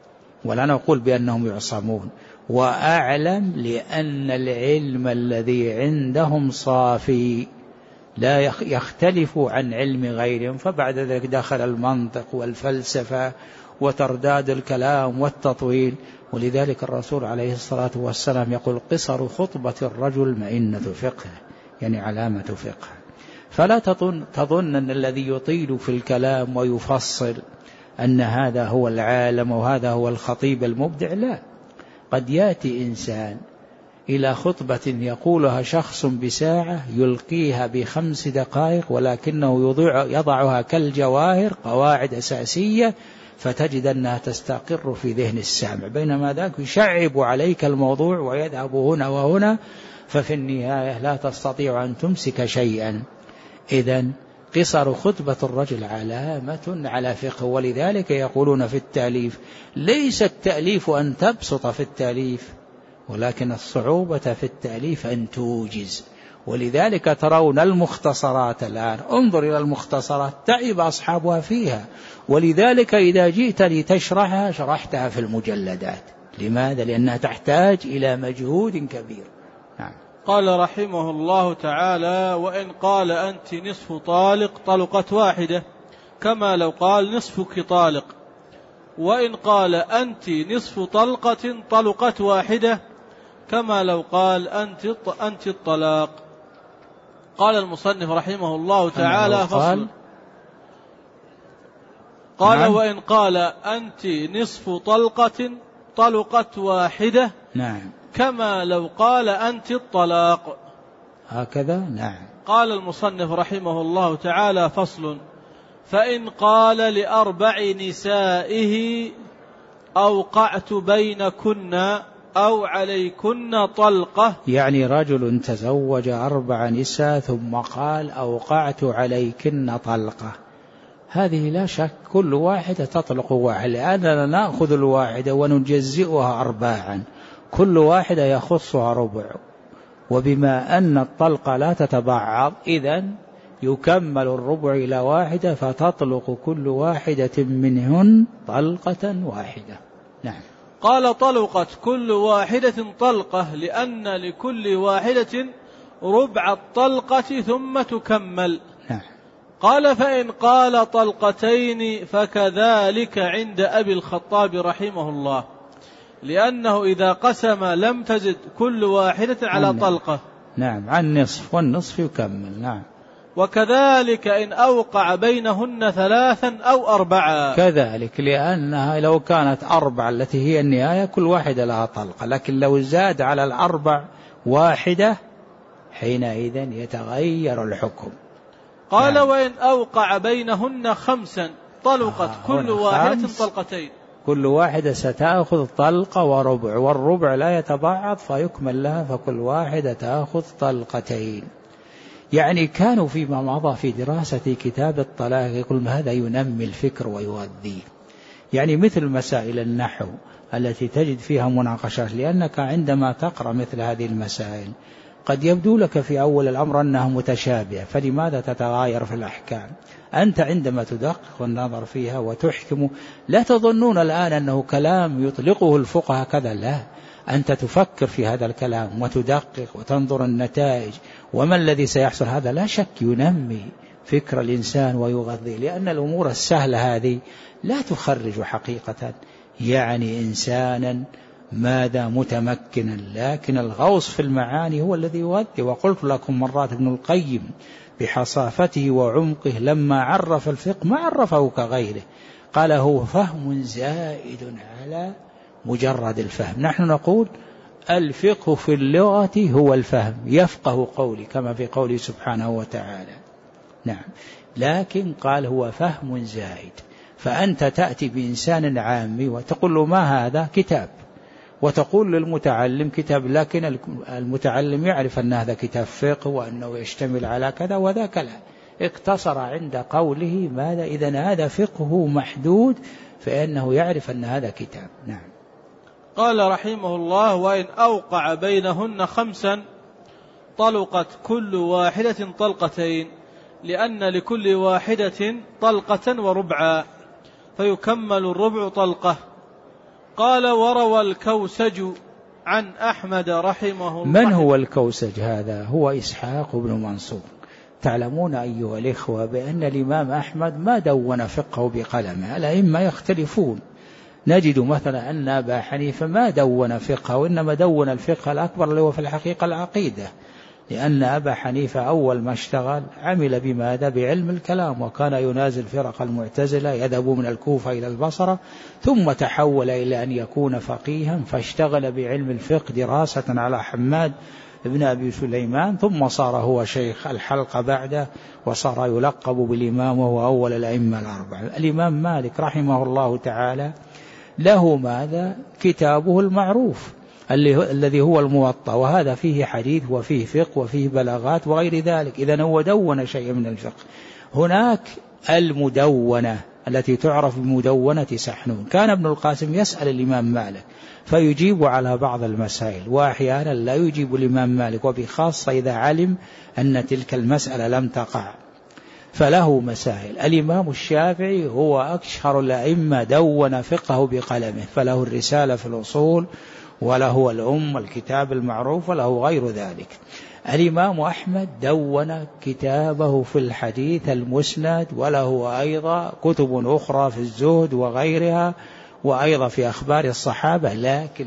ولا نقول بأنهم يعصمون. وأعلم لأن العلم الذي عندهم صافي لا يختلف عن علم غيرهم، فبعد ذلك دخل المنطق والفلسفة وترداد الكلام والتطويل. ولذلك الرسول عليه الصلاة والسلام يقول قصر خطبة الرجل مئنة فقه، يعني علامة فقه. فلا تظن أن الذي يطيل في الكلام ويفصل أن هذا هو العالم وهذا هو الخطيب المبدع، لا. قد يأتي إنسان إلى خطبة يقولها شخص بساعة يلقيها ب5 دقائق، ولكنه يضعها كالجواهر قواعد أساسية، فتجد أنها تستقر في ذهن السامع، بينما ذاك يشعب عليك الموضوع ويذهب هنا وهنا، ففي النهاية لا تستطيع أن تمسك شيئا. إذن قصر خطبة الرجل علامة على فقه. ولذلك يقولون في التأليف ليس التأليف أن تبسط في التأليف، ولكن الصعوبة في التأليف أن توجز. ولذلك ترون المختصرات الآن، انظر إلى المختصرات تعب أصحابها فيها، ولذلك إذا جئت لتشرحها شرحتها في المجلدات. لماذا؟ لأنها تحتاج إلى مجهود كبير. نعم. قال رحمه الله تعالى: وإن قال أنت نصف طالق طلقت واحدة، كما لو قال نصفك طالق. وإن قال أنت نصف طلقة طلقت واحدة، كما لو قال أنت الطلاق. قال المصنف رحمه الله تعالى: فصل. قال: نعم. وإن قال أنت نصف طلقة طلقت واحدة، نعم، كما لو قال أنت الطلاق. هكذا. نعم. قال المصنف رحمه الله تعالى: فصل. فإن قال ل4 نسائه أوقعت بينكن أو عليكن طلقة، يعني رجل تزوج 4 نساء ثم قال أوقعت عليكن طلقة، هذه لا شك كل واحدة تطلق واحد، لأننا نأخذ الواحدة ونجزئها 4، كل واحدة يخصها ربع، وبما أن الطلقة لا تتبعض إذن يكمل الربع إلى واحدة، فتطلق كل واحدة منهن طلقة واحدة. نعم. قال: طلقت كل واحدة طلقة، لأن لكل واحدة ربع الطلقة ثم تكمل. نعم. قال: فإن قال طلقتين فكذلك عند أبي الخطاب رحمه الله، لأنه إذا قسم لم تزد كل واحدة على طلقة. نعم، عن نصف، والنصف يكمل. نعم. وكذلك إن أوقع بينهن 3 أو 4، كذلك، لأنها لو كانت 4 التي هي النهاية كل واحدة لها طلقة، لكن لو زاد على 4 واحدة حينئذ يتغير الحكم. قال: نعم. وإن أوقع بينهن 5 طلقت كل واحدة طلقتين، كل واحدة ستأخذ طلقة وربع، والربع لا يتبعض فيكمل لها، فكل واحدة تأخذ طلقتين. يعني كانوا فيما مضى في دراسة كتاب الطلاق يقول هذا ينمي الفكر ويغذيه، يعني مثل مسائل النحو التي تجد فيها مناقشات، لأنك عندما تقرأ مثل هذه المسائل قد يبدو لك في أول الأمر أنها متشابهة، فلماذا تتغاير في الأحكام؟ أنت عندما تدقق النظر فيها وتحكم لا تظنون الآن أنه كلام يطلقه الفقهاء كذا، لا، أنت تفكر في هذا الكلام وتدقق وتنظر النتائج وما الذي سيحصل. هذا لا شك ينمي فكر الإنسان ويغذي، لأن الأمور السهلة هذه لا تخرج حقيقة يعني إنسانا ماذا متمكنا، لكن الغوص في المعاني هو الذي يغذي. وقلت لكم مرات ابن القيم بحصافته وعمقه لما عرف الفقه ما عرفه كغيره، قال هو فهم زائد على مجرد الفهم. نحن نقول الفقه في اللغة هو الفهم، يفقه قولي كما في قوله سبحانه وتعالى. نعم، لكن قال هو فهم زائد، فأنت تأتي بإنسان عامي وتقول له ما هذا؟ كتاب، وتقول للمتعلم كتاب، لكن المتعلم يعرف أن هذا كتاب فقه وأنه يشتمل على كذا وذا كذا، اقتصر عند قوله ماذا؟ إذن هذا فقهه محدود، فإنه يعرف أن هذا كتاب. نعم. قال رحمه الله: وإن أوقع بينهن 5 طلقت كل واحدة طلقتين، لأن لكل واحدة طلقة وربعا، فيكمل الربع طلقة. قال وروى الكوسج عن أحمد رحمه الله. من هو الكوسج هذا؟ هو إسحاق بن منصور. تعلمون أيها الإخوة بأن الإمام أحمد ما دون فقهه بقلمه، الأئمة يختلفون. نجد مثلا أن أبا حنيفة ما دون فقهه، وإنما دون الفقه الأكبر اللي هو في الحقيقة العقيدة، لأن أبا حنيفة أول ما اشتغل عمل بماذا؟ بعلم الكلام، وكان ينازل فرق المعتزلة، يذهب من الكوفة إلى البصرة، ثم تحول إلى أن يكون فقيها فاشتغل بعلم الفقه دراسة على حماد ابن أبي سليمان، ثم صار هو شيخ الحلقة بعده، وصار يلقب بالإمام، وهو أول الأئمة الأربعة. الإمام مالك رحمه الله تعالى له ماذا؟ كتابه المعروف الذي هو الموطأ، وهذا فيه حديث وفيه فقه وفيه بلاغات وغير ذلك. إذن هو دون شيء من الفقه. هناك المدونة التي تعرف بمدونة سحنون. كان ابن القاسم يسأل الإمام مالك فيجيب على بعض المسائل، وأحيانا لا يجيب الإمام مالك، وبخاصة إذا علم أن تلك المسألة لم تقع، فله مسائل. الإمام الشافعي هو أشهر الأئمة دون فقهه بقلمه، فله الرسالة في الأصول، وله الكتاب المعروف، وله غير ذلك. الإمام أحمد دون كتابه في الحديث المسند، وله أيضا كتب أخرى في الزهد وغيرها، وأيضا في أخبار الصحابة، لكن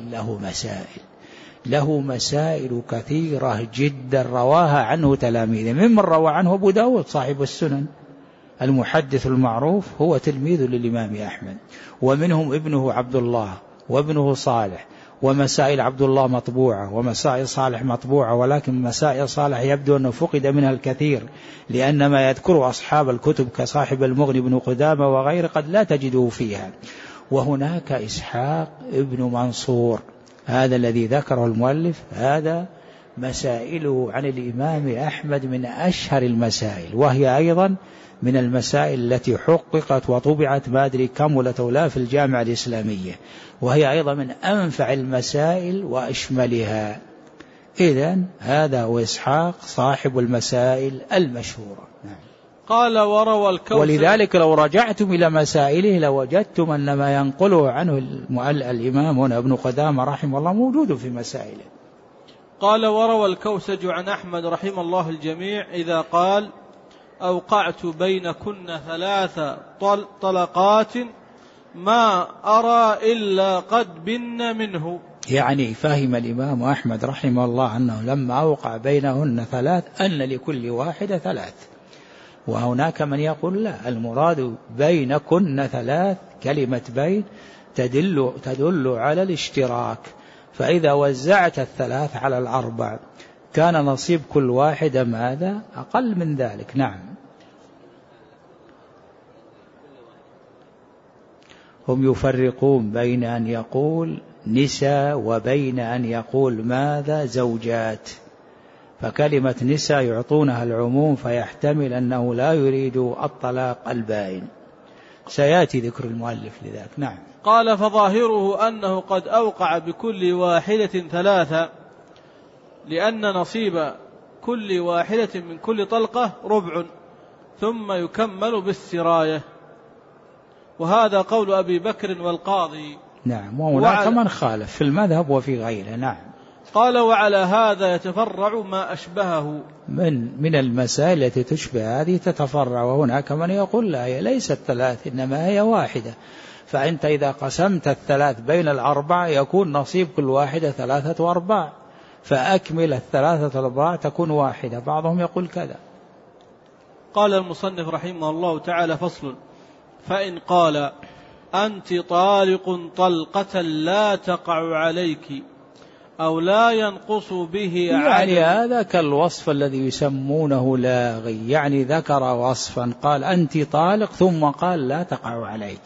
له مسائل كثيرة جدا رواها عنه تلاميذه. ممن روى عنه أبو داود صاحب السنن المحدث المعروف، هو تلميذ للإمام أحمد، ومنهم ابنه عبد الله وابنه صالح، ومسائل عبد الله مطبوعة ومسائل صالح مطبوعة، ولكن مسائل صالح يبدو أنه فقد منها الكثير، لأن ما يذكر أصحاب الكتب كصاحب المغني بن قدامة وغيره قد لا تجده فيها. وهناك إسحاق ابن منصور، هذا الذي ذكره المؤلف، هذا مسائله عن الإمام أحمد من أشهر المسائل، وهي أيضا من المسائل التي حققت وطبعت ما أدري كم ولا تولا في الجامعة الإسلامية، وهي أيضا من أنفع المسائل وأشملها. إذن هذا هو إسحاق صاحب المسائل المشهورة. قال وروى الكوسج. ولذلك لو رجعتم إلى مسائله لوجدتم أن ما ينقله عنه الإمام هنا ابن قدامة رحمه الله موجود في مسائله. قال وروى الكوسج عن أحمد رحمه الله الجميع إذا قال أوقعت بينكن 3 طلقات ما أرى إلا قد بن منه. يعني فهم الإمام أحمد رحمه الله أنه لما أوقع بينهن 3 أن لكل واحدة 3، وهناك من يقول لا، المراد بينكن 3، كلمة بين تدل على الاشتراك، فإذا وزعت 3 على 4 كان نصيب كل واحدة ماذا؟ أقل من ذلك. نعم. هم يفرقون بين أن يقول نساء وبين أن يقول ماذا؟ زوجات، فكلمة نساء يعطونها العموم، فيحتمل أنه لا يريد الطلاق البائن، سيأتي ذكر المؤلف لذلك. نعم. قال فظاهره أنه قد أوقع بكل واحدة 3، لأن نصيب كل واحدة من كل طلقة ربع، ثم يكمل بالسراية، وهذا قول أبي بكر والقاضي. نعم. وهناك من خالف في المذهب وفي غيره. نعم. قال وعلى هذا يتفرع ما أشبهه من المسائل التي تشبه هذه تتفرع، وهناك من يقول لا، هي ليست 3 إنما هي واحدة، فأنت إذا قسمت 3 بين 4 يكون نصيب كل واحدة 3 و4، فأكمل 3 و4 تكون واحدة. بعضهم يقول كذا. قال المصنف رحمه الله تعالى فصل: فإن قال أنت طالق طلقة لا تقع عليك أو لا ينقص به يعني هذا كالوصف الذي يسمونه لاغي، يعني ذكر وصفا قال أنت طالق ثم قال لا تقع عليك،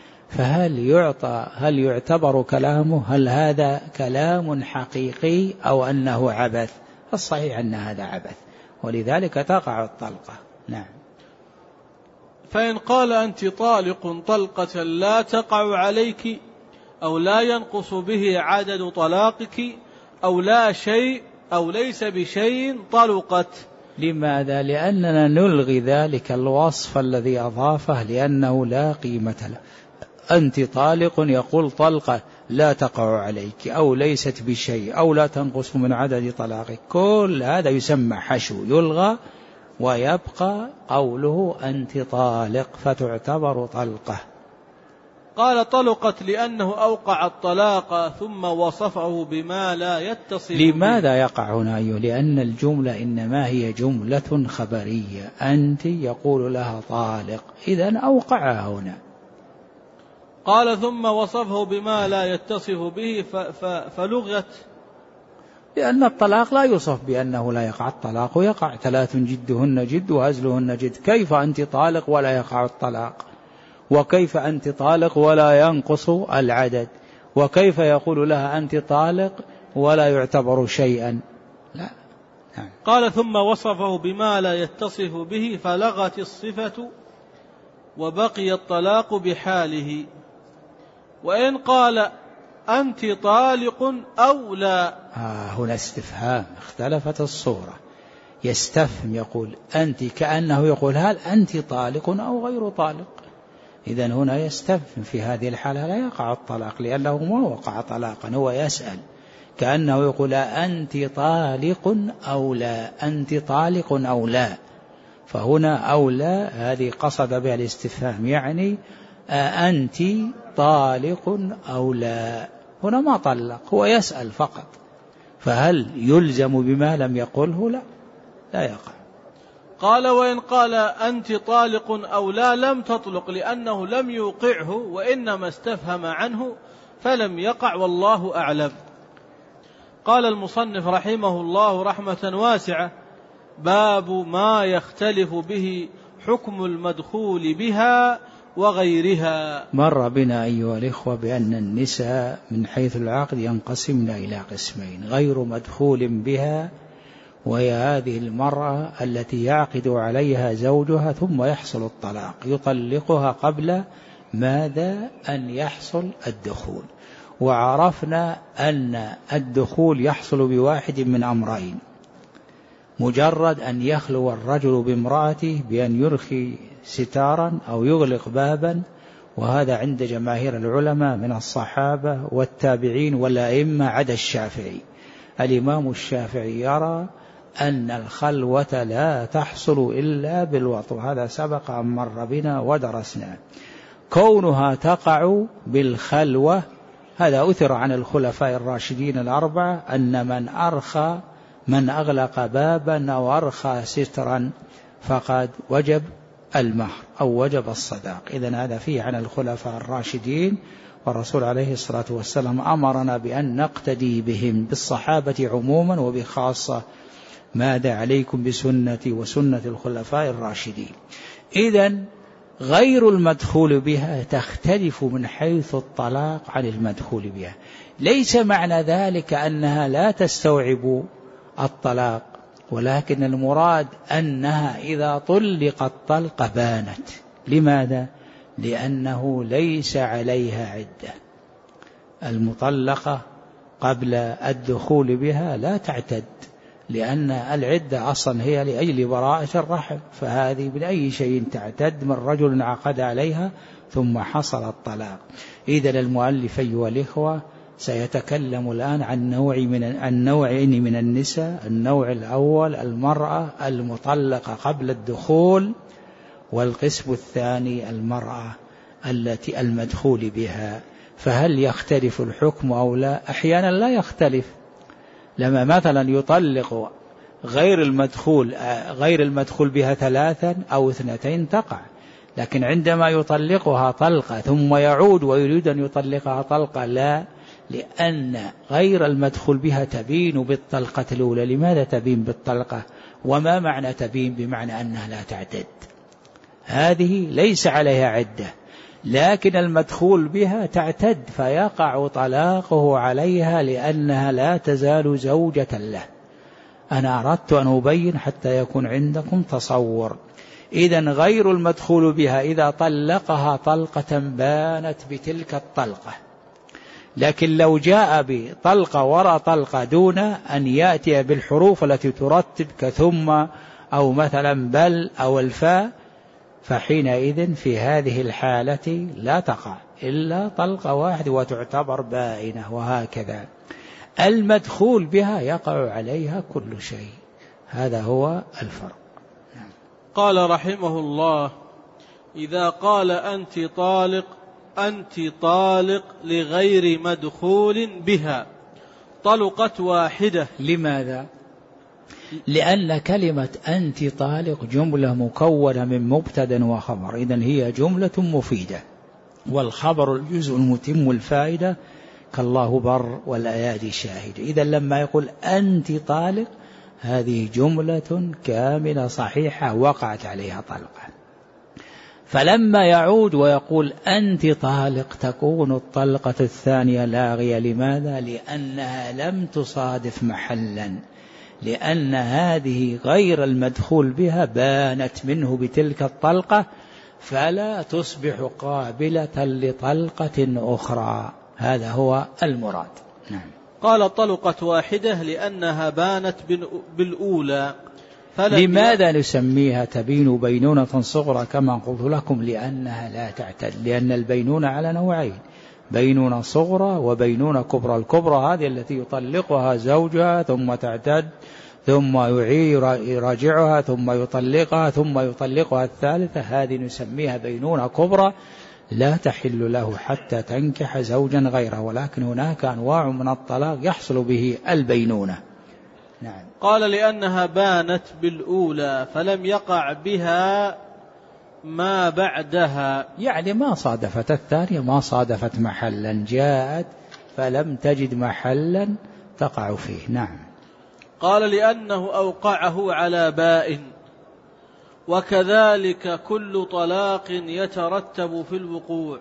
هل يعتبر كلامه؟ هل هذا كلام حقيقي أو أنه عبث؟ الصحيح أن هذا عبث، ولذلك تقع الطلقة. نعم. فإن قال أنت طالق طلقة لا تقع عليك أو لا ينقص به عدد طلاقك أو لا شيء أو ليس بشيء طلقت. لماذا؟ لأننا نلغي ذلك الوصف الذي أضافه، لأنه لا قيمة له. أنت طالق يقول طلقة، لا تقع عليك أو ليست بشيء أو لا تنقص من عدد طلاقك، كل هذا يسمى حشو يلغى، ويبقى قوله أنت طالق فتعتبر طلقة. قال طلقت لأنه أوقع الطلاق ثم وصفه بما لا يتصل به. لماذا يقع هنا أيها؟ لأن الجملة إنما هي جملة خبرية، أنت يقول لها طالق، إذن أوقعها هنا. قال ثم وصفه بما لا يتصف به فلغت، لأن الطلاق لا يوصف بأنه لا يقع، الطلاق يقع، 3 جدهن جد وهزلهن جد، كيف أنت طالق ولا يقع الطلاق؟ وكيف أنت طالق ولا ينقص العدد؟ وكيف يقول لها أنت طالق ولا يعتبر شيئا؟ لا. قال ثم وصفه بما لا يتصف به فلغت الصفة وبقي الطلاق بحاله. وإن قال أنت طالق أو لا، هنا استفهام، اختلفت الصورة، يستفهم يقول أنت كأنه يقول هل أنت طالق أو غير طالق، إذن هنا يستفهم، في هذه الحالة لا يقع الطلاق لأنه ما وقع طلاقا، هو يسأل كأنه يقول أنت طالق أو لا، أنت طالق أو لا، فهنا أو لا هذه قصد بها الاستفهام، يعني أنت طالق أو لا، هنا ما طلق، هو يسأل فقط، فهل يلزم بما لم يقله؟ لا يقع. قال وإن قال أنت طالق أو لا لم تطلق لأنه لم يوقعه وإنما استفهم عنه فلم يقع والله أعلم. قال المصنف رحمه الله رحمة واسعة: باب ما يختلف به حكم المدخول بها وغيرها. مر بنا أيها الإخوة بأن النساء من حيث العقد ينقسمن إلى قسمين: غير مدخول بها، وهي هذه المرأة التي يعقد عليها زوجها ثم يحصل الطلاق، يطلقها قبل ماذا؟ أن يحصل الدخول. وعرفنا أن الدخول يحصل بواحد من أمرين: مجرد أن يخلو الرجل بامرأته بأن يرخي ستارا أو يغلق بابا، وهذا عند جماهير العلماء من الصحابة والتابعين والأئمة عدا الشافعي. الإمام الشافعي يرى أن الخلوة لا تحصل إلا بالوطء، هذا سبق أن مر بنا ودرسنا. كونها تقع بالخلوة هذا أثر عن الخلفاء الراشدين الأربعة أن من أغلق بابا أو أرخى سترا فقد وجب المهر أو وجب الصداق. إذن هذا فيه عن الخلفاء الراشدين، والرسول عليه الصلاة والسلام أمرنا بأن نقتدي بهم، بالصحابة عموما وبخاصة ماذا؟ عليكم بسنتي وسنة الخلفاء الراشدين. إذن غير المدخول بها تختلف من حيث الطلاق عن المدخول بها، ليس معنى ذلك أنها لا تستوعب الطلاق، ولكن المراد أنها إذا طلقت طلقة بانت. لماذا؟ لأنه ليس عليها عدة. المطلقة قبل الدخول بها لا تعتد، لأن العدة أصلا هي لأجل براءة الرحم، فهذه بأي شيء تعتد من رجل عقد عليها ثم حصل الطلاق. إذن المؤلف أيها الإخوة سيتكلم الآن عن نوعين من النساء: النوع الأول المرأة المطلقة قبل الدخول، والقسم الثاني المرأة التي المدخول بها. فهل يختلف الحكم أو لا؟ أحيانا لا يختلف، لما مثلا يطلق غير المدخول بها 3 أو 2 تقع، لكن عندما يطلقها طلقة ثم يعود ويريد أن يطلقها طلقة لا، لأن غير المدخول بها تبين بالطلقة الأولى. لماذا تبين بالطلقة؟ وما معنى تبين؟ بمعنى أنها لا تعتد، هذه ليس عليها عدة، لكن المدخول بها تعتد فيقع طلاقه عليها لأنها لا تزال زوجة له. أنا أردت أن أبين حتى يكون عندكم تصور. إذن غير المدخول بها إذا طلقها طلقة بانت بتلك الطلقة، لكن لو جاء بطلقة وراء طلقة دون أن يأتي بالحروف التي ترتب كثم أو مثلا بل أو الفاء، فحينئذ في هذه الحالة لا تقع إلا طلقة واحدة وتعتبر بائنة. وهكذا المدخول بها يقع عليها كل شيء. هذا هو الفرق. قال رحمه الله: إذا قال أنت طالق لغير مدخول بها طلقت واحدة. لماذا؟ لأن كلمة أنت طالق جملة مكونة من مبتدأ وخبر، إذن هي جملة مفيدة، والخبر الجزء المتم الفائدة كالله بر والأيادي شاهد. إذن لما يقول أنت طالق هذه جملة كاملة صحيحة وقعت عليها طلقة. فلما يعود ويقول أنت طالق تكون الطلقة الثانية لاغية. لماذا؟ لأنها لم تصادف محلا، لأن هذه غير المدخول بها بانت منه بتلك الطلقة، فلا تصبح قابلة لطلقة أخرى. هذا هو المراد. نعم. قال طلقت واحدة لأنها بانت بالأولى. لماذا نسميها تبين بينونة صغرى كما قلت لكم؟ لأنها لا تعتد، لأن البينونة على نوعين: بينونة صغرى وبينونة كبرى. الكبرى هذه التي يطلقها زوجها ثم تعتد ثم يراجعها ثم يطلقها ثم يطلقها الثالثة، هذه نسميها بينونة كبرى لا تحل له حتى تنكح زوجا غيره. ولكن هناك أنواع من الطلاق يحصل به البينونة. نعم. قال لأنها بانت بالأولى فلم يقع بها ما بعدها، يعني ما صادفت الثانية، ما صادفت محلا، جاءت فلم تجد محلا تقع فيه. نعم. قال لأنه أوقعه على بائن، وكذلك كل طلاق يترتب في الوقوع،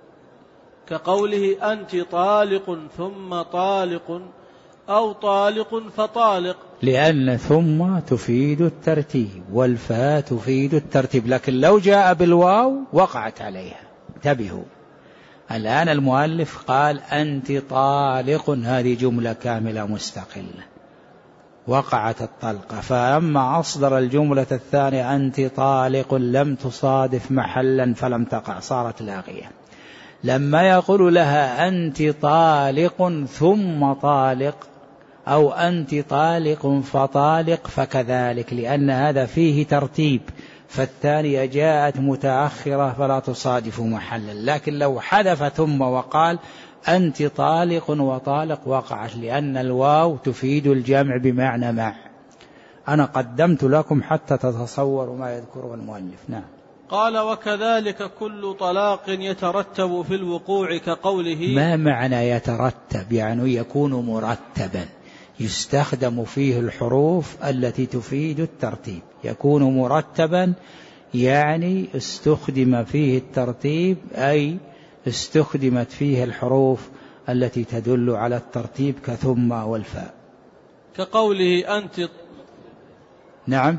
كقوله أنت طالق ثم طالق أو طالق فطالق. لأن ثم تفيد الترتيب والفاء تفيد الترتيب، لكن لو جاء بالواو وقعت عليها. انتبهوا، الآن المؤلف قال أنت طالق، هذه جملة كاملة مستقلة وقعت الطلقة، فأما أصدر الجملة الثانية أنت طالق لم تصادف محلا فلم تقع، صارت لاغية. لما يقول لها أنت طالق ثم طالق أو أنت طالق فطالق فكذلك، لأن هذا فيه ترتيب، فالثانية جاءت متأخرة فلا تصادف محلا. لكن لو حذف ثم وقال أنت طالق وطالق وقعت، لأن الواو تفيد الجمع بمعنى مع. أنا قدمت لكم حتى تتصوروا ما يذكره المؤلف. نعم. قال وكذلك كل طلاق يترتب في الوقوع، كقوله. ما معنى يترتب؟ يعني يكون مرتبا، يستخدم فيه الحروف التي تفيد الترتيب. يكون مرتبا يعني استخدم فيه الترتيب، أي استخدمت فيه الحروف التي تدل على الترتيب كثم والفاء. كقوله أنت. نعم.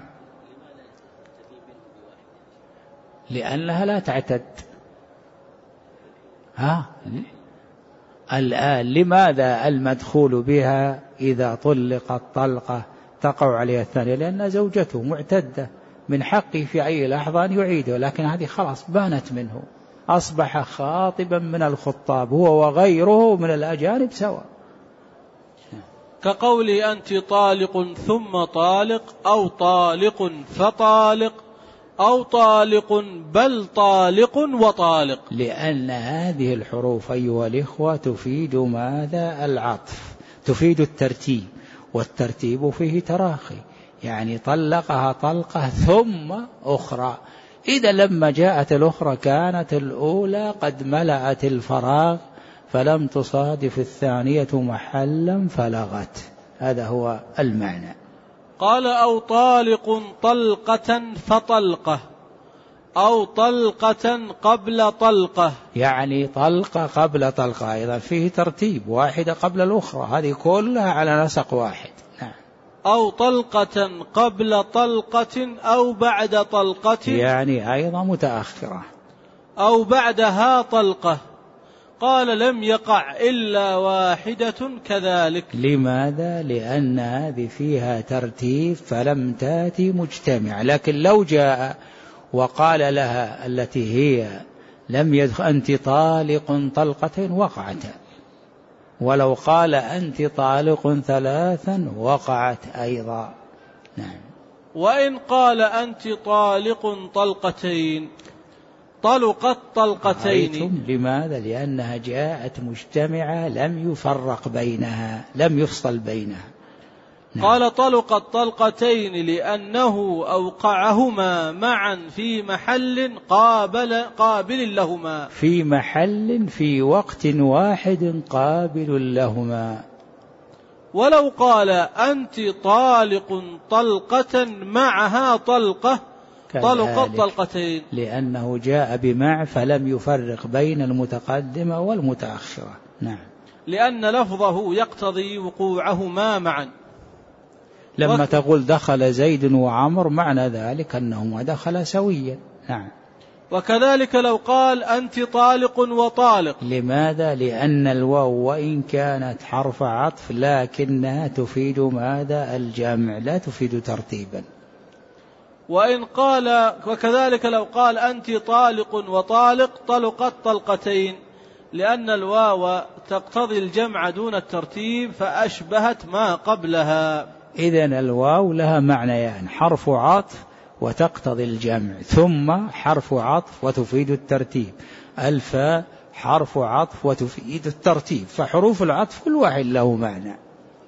لأنها لا تعتد. الآن لماذا المدخول بها إذا طلقت طلقة تقع عليها الثانية؟ لأن زوجته معتدة، من حقه في أي لحظة أن يعيده، لكن هذه خلاص بانت منه، أصبح خاطبا من الخطاب هو وغيره من الأجانب سواء. كقوله أنت طالق ثم طالق أو طالق فطالق أو طالق بل طالق وطالق. لأن هذه الحروف أيها الإخوة تفيد ماذا؟ العطف، تفيد الترتيب، والترتيب فيه تراخي، يعني طلقها طلقة ثم أخرى. إذا لما جاءت الأخرى كانت الأولى قد ملأت الفراغ فلم تصادف الثانية محلا فلغت. هذا هو المعنى. قال أو طالق طلقة فطلقة أو طلقة قبل طلقة، يعني طلقة قبل طلقة، أيضا فيه ترتيب، واحدة قبل الأخرى، هذه كلها على نسق واحد. نعم. أو طلقة قبل طلقة أو بعد طلقة، يعني أيضا متأخرة، أو بعدها طلقة. قال لم يقع إلا واحدة كذلك. لماذا؟ لأن هذه فيها ترتيب فلم تأتي مجتمع. لكن لو جاء وقال لها التي هي لم يدخل أنت طالق طلقتين وقعت، ولو قال أنت طالق ثلاثا وقعت أيضا. نعم. وإن قال أنت طالق طلقتين طلقت طلقتين. لماذا؟ لأنها جاءت مجتمعة لم يفرق بينها، لم يفصل بينها. نعم. قال طلقت طلقتين لأنه أوقعهما معا في محل قابل لهما، في محل في وقت واحد قابل لهما. ولو قال أنت طالق طلقة معها طلقة طلقت طلقتين، لأنه جاء بمع فلم يفرق بين المتقدمة والمتأخرة. نعم. لأن لفظه يقتضي وقوعهما معا. لما تقول دخل زيد وعمر معنى ذلك أنهما دخلا سويا. نعم. وكذلك لو قال أنت طالق وطالق. لماذا؟ لأن الواو وإن كانت حرف عطف لكنها تفيد ماذا؟ الجمع، لا تفيد ترتيبا. وإن قال وكذلك لو قال أنت طالق وطالق طلقت طلقتين، لأن الواو تقتضي الجمع دون الترتيب فأشبهت ما قبلها. إذن الواو لها معنيان، حرف عطف وتقتضي الجمع، ثم حرف عطف وتفيد الترتيب. الفاء حرف عطف وتفيد الترتيب، فحروف العطف كل واحد له معنى.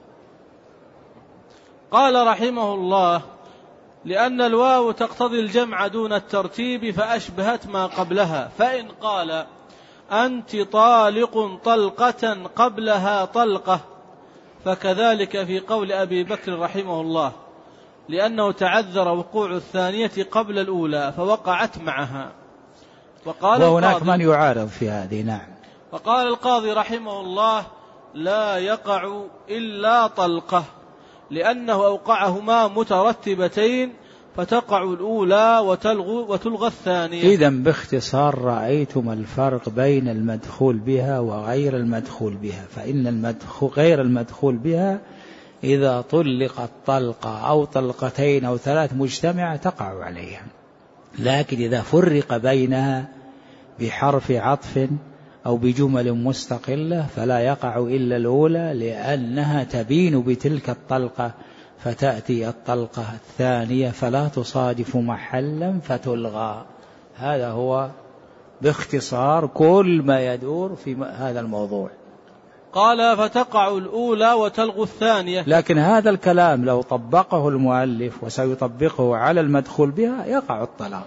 قال رحمه الله: لأن الواو تقتضي الجمع دون الترتيب فأشبهت ما قبلها. فإن قال أنت طالق طلقة قبلها طلقة فكذلك في قول أبي بكر رحمه الله، لأنه تعذر وقوع الثانية قبل الأولى فوقعت معها. وهناك من يعارض في هذه. نعم. وقال القاضي رحمه الله: لا يقع إلا طلقة، لأنه أوقعهما مترتبتين فتقع الأولى وتلغى الثانية. إذن باختصار رأيتم الفرق بين المدخول بها وغير المدخول بها. فإن غير المدخول بها إذا طلقت طلقة أو طلقتين أو ثلاث مجتمعة تقع عليها، لكن إذا فرق بينها بحرف عطف أو بجمل مستقلة فلا يقع إلا الأولى، لأنها تبين بتلك الطلقة فتأتي الطلقة الثانية فلا تصادف محلا فتلغى. هذا هو باختصار كل ما يدور في هذا الموضوع. قال: فتقع الأولى وتلغى الثانية. لكن هذا الكلام لو طبقه المؤلف وسيطبقه على المدخول بها يقع الطلاق.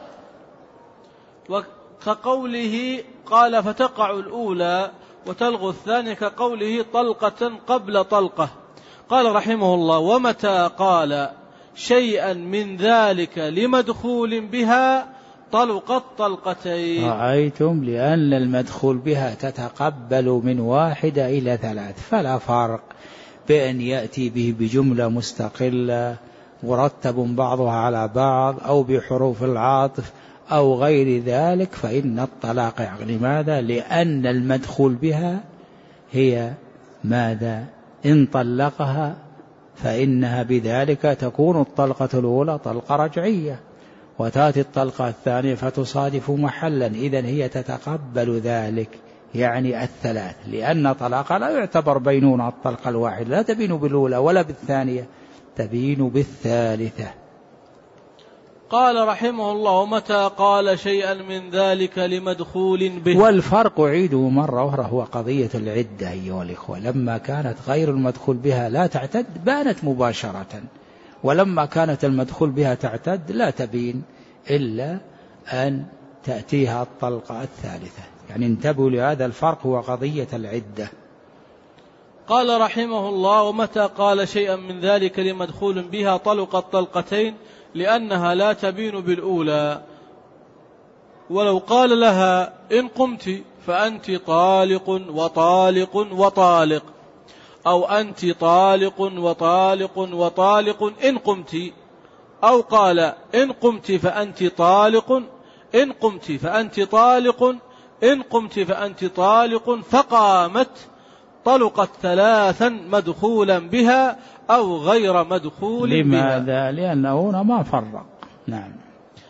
وكقوله قال: فتقع الأولى وتلغى الثانية، كقوله طلقة قبل طلقة. قال رحمه الله: ومتى قال شيئا من ذلك لمدخول بها طلقت طلقتين. رأيتم؟ لأن المدخول بها تتقبل من 1 إلى 3، فلا فرق بأن يأتي به بجملة مستقلة مرتب بعضها على بعض أو بحروف العاطف أو غير ذلك، فإن الطلاق لماذا؟ لأن المدخول بها هي ماذا؟ إن طلقها فإنها بذلك تكون الطلقة الأولى طلقة رجعية، وتأتي الطلقة الثانية فتصادف محلا، إذن هي تتقبل ذلك، يعني الثلاث، لأن طلاق لا يعتبر بينونة الطلقة الواحدة، لا تبين بالأولى ولا بالثانية، تبين بالثالثة. قال رحمه الله: ومتى قال شيئا من ذلك لمدخول به. والفرق أعيده مرة أخرى هو قضية العدة أيها الإخوة. لما كانت غير المدخول بها لا تعتد بانت مباشرة، ولما كانت المدخول بها تعتد لا تبين إلا أن تأتيها الطلقة الثالثة. يعني انتبهوا لهذا الفرق، هو قضية العدة. قال رحمه الله: ومتى قال شيئا من ذلك لمدخول بها طلقت طلقتين لأنها لا تبين بالأولى. ولو قال لها إن قمت فأنت طالق وطالق وطالق، أو أنت طالق وطالق وطالق إن قمت، أو قال إن قمت فأنت طالق، إن قمت فأنت طالق، إن قمت فأنت طالق، فقامت، طلقت ثلاثا مدخولا بها أو غير مدخول لماذا؟ بها. لأنه هنا ما فرق. نعم.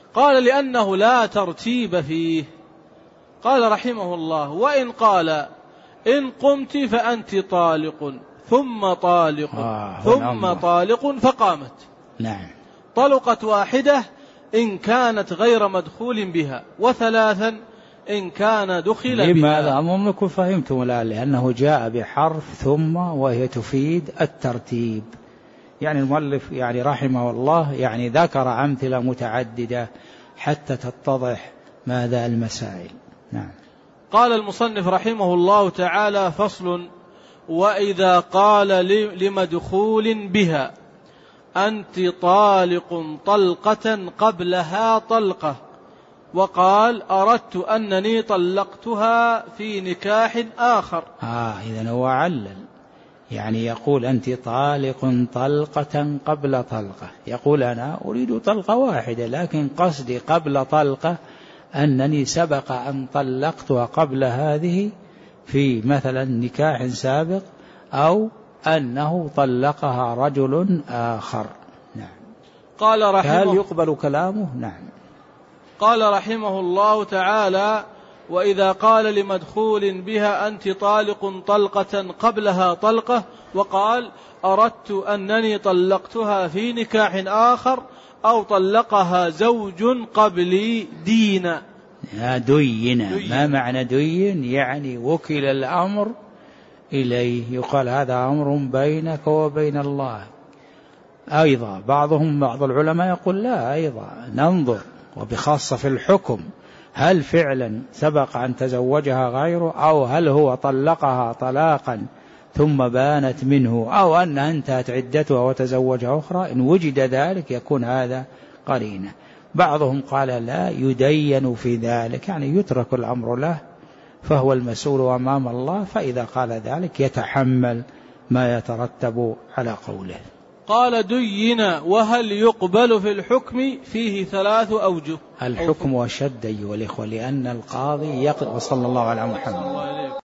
قال لأنه لا ترتيب فيه. قال رحمه الله: وإن قال إن قمت فأنت طالق ثم طالق ثم طالق فقامت، نعم، طلقت واحدة إن كانت غير مدخول بها، وثلاثا إن كان دخل بها. لماذا؟ أمامكم فهمتم الآن، لأنه جاء بحرف ثم وهي تفيد الترتيب. يعني المؤلف يعني رحمه الله يعني ذكر أمثلة متعددة حتى تتضح ماذا المسائل. نعم. قال المصنف رحمه الله تعالى: فصل: وإذا قال لمدخول بها أنت طالق طلقة قبلها طلقة، وقال أردت أنني طلقتها في نكاح آخر. إذن هو علل، يعني يقول أنت طالق طلقة قبل طلقة، يقول أنا أريد طلقة واحدة لكن قصدي قبل طلقة أنني سبق أن طلقتها قبل هذه في مثلا نكاح سابق، أو أنه طلقها رجل آخر. نعم. قال رحمه، هل يقبل كلامه؟ نعم. قال رحمه الله تعالى: وإذا قال لمدخول بها أنت طالق طلقة قبلها طلقة، وقال أردت أنني طلقتها في نكاح آخر، أو طلقها زوج قبلي دينا. دين. ما معنى دين؟ يعني وكل الأمر إليه، يقال هذا أمر بينك وبين الله. أيضا بعض العلماء يقول لا، أيضا ننظر وبخاصة في الحكم، هل فعلا سبق أن تزوجها غيره، أو هل هو طلقها طلاقا ثم بانت منه، أو أنها انتهت عدتها وتزوجها أخرى. إن وجد ذلك يكون هذا قرينة. بعضهم قال لا، يدين في ذلك، يعني يترك الأمر له فهو المسؤول أمام الله، فإذا قال ذلك يتحمل ما يترتب على قوله. قال: دين. وهل يقبل في الحكم؟ فيه 3 أوجه. الحكم أشد أيها الإخوة، لأن القاضي يقضي. وصلى الله على محمد.